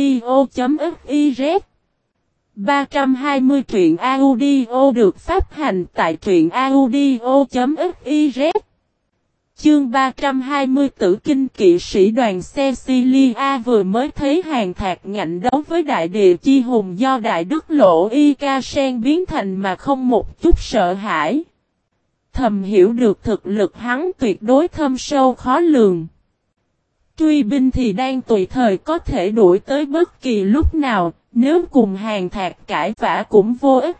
audio.fiz. 320 truyện audio được phát hành tại truyện audio.fiz. Chương 320 Tử Kinh kỵ sĩ đoàn. Cecilia vừa mới thấy Hàn Thạc ngạnh đấu với đại địa chi hùng do Đại Đức Lỗ Y Ca Sen biến thành mà không một chút sợ hãi. Thầm hiểu được thực lực hắn tuyệt đối thâm sâu khó lường. Truy binh thì đang tùy thời có thể đuổi tới bất kỳ lúc nào, nếu cùng Hàn Thạc cãi vã cũng vô ích.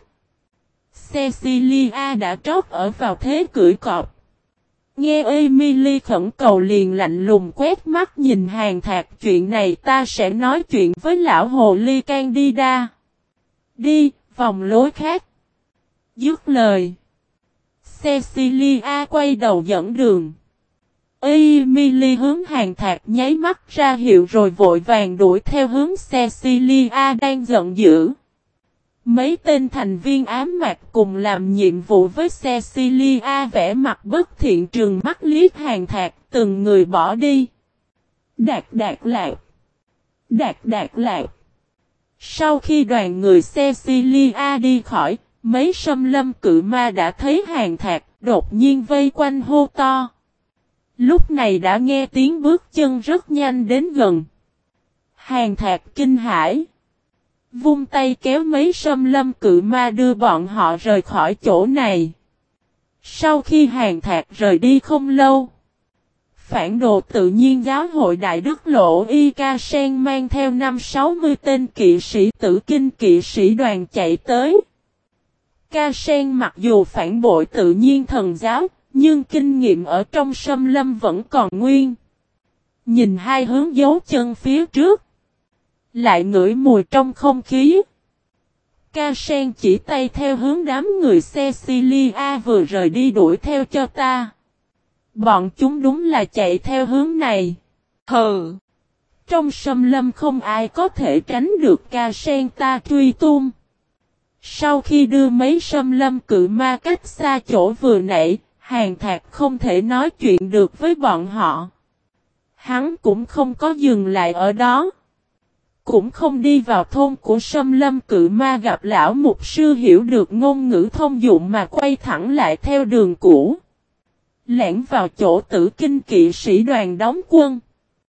Cecilia đã trót ở vào thế cưỡi cọp. Nghe Emily khẩn cầu liền lạnh lùng quét mắt nhìn Hàn Thạc. Chuyện này ta sẽ nói chuyện với lão hồ ly Candida. Đi, vòng lối khác. Dứt lời. Cecilia quay đầu dẫn đường. Emily hướng Hàn Thạc nháy mắt ra hiệu rồi vội vàng đuổi theo hướng Cecilia đang giận dữ. Mấy tên thành viên ám mạc cùng làm nhiệm vụ với Cecilia vẻ mặt bất thiện trừng mắt liếc Hàn Thạc, từng người bỏ đi. Đạt đạt lạc. Đạt đạt lạc. Sau khi đoàn người Cecilia đi khỏi, mấy xâm lâm cự ma đã thấy Hàn Thạc, đột nhiên vây quanh hô to. Lúc này đã nghe tiếng bước chân rất nhanh đến gần. Hàn Thạc kinh hãi, vung tay kéo mấy xâm lâm cự ma đưa bọn họ rời khỏi chỗ này. Sau khi Hàn Thạc rời đi không lâu, phản đồ tự nhiên giáo hội Đại Đức Lộ Y Ca Sen mang theo 50-60 tên kỵ sĩ tử kinh kỵ sĩ đoàn chạy tới. Ca Sen mặc dù phản bội tự nhiên thần giáo, nhưng kinh nghiệm ở trong xâm lâm vẫn còn nguyên. Nhìn hai hướng dấu chân phía trước, lại ngửi mùi trong không khí. Ca Sen chỉ tay theo hướng đám người Cecilia vừa rời đi đuổi theo cho ta. Bọn chúng đúng là chạy theo hướng này. Hừ! Trong xâm lâm không ai có thể tránh được Ca Sen ta truy tung. Sau khi đưa mấy xâm lâm cự ma cách xa chỗ vừa nãy, Hàn Thạc không thể nói chuyện được với bọn họ. Hắn cũng không có dừng lại ở đó. Cũng không đi vào thôn của xâm lâm cự ma gặp lão mục sư hiểu được ngôn ngữ thông dụng mà quay thẳng lại theo đường cũ. Lẻn vào chỗ tử kinh kỵ sĩ đoàn đóng quân.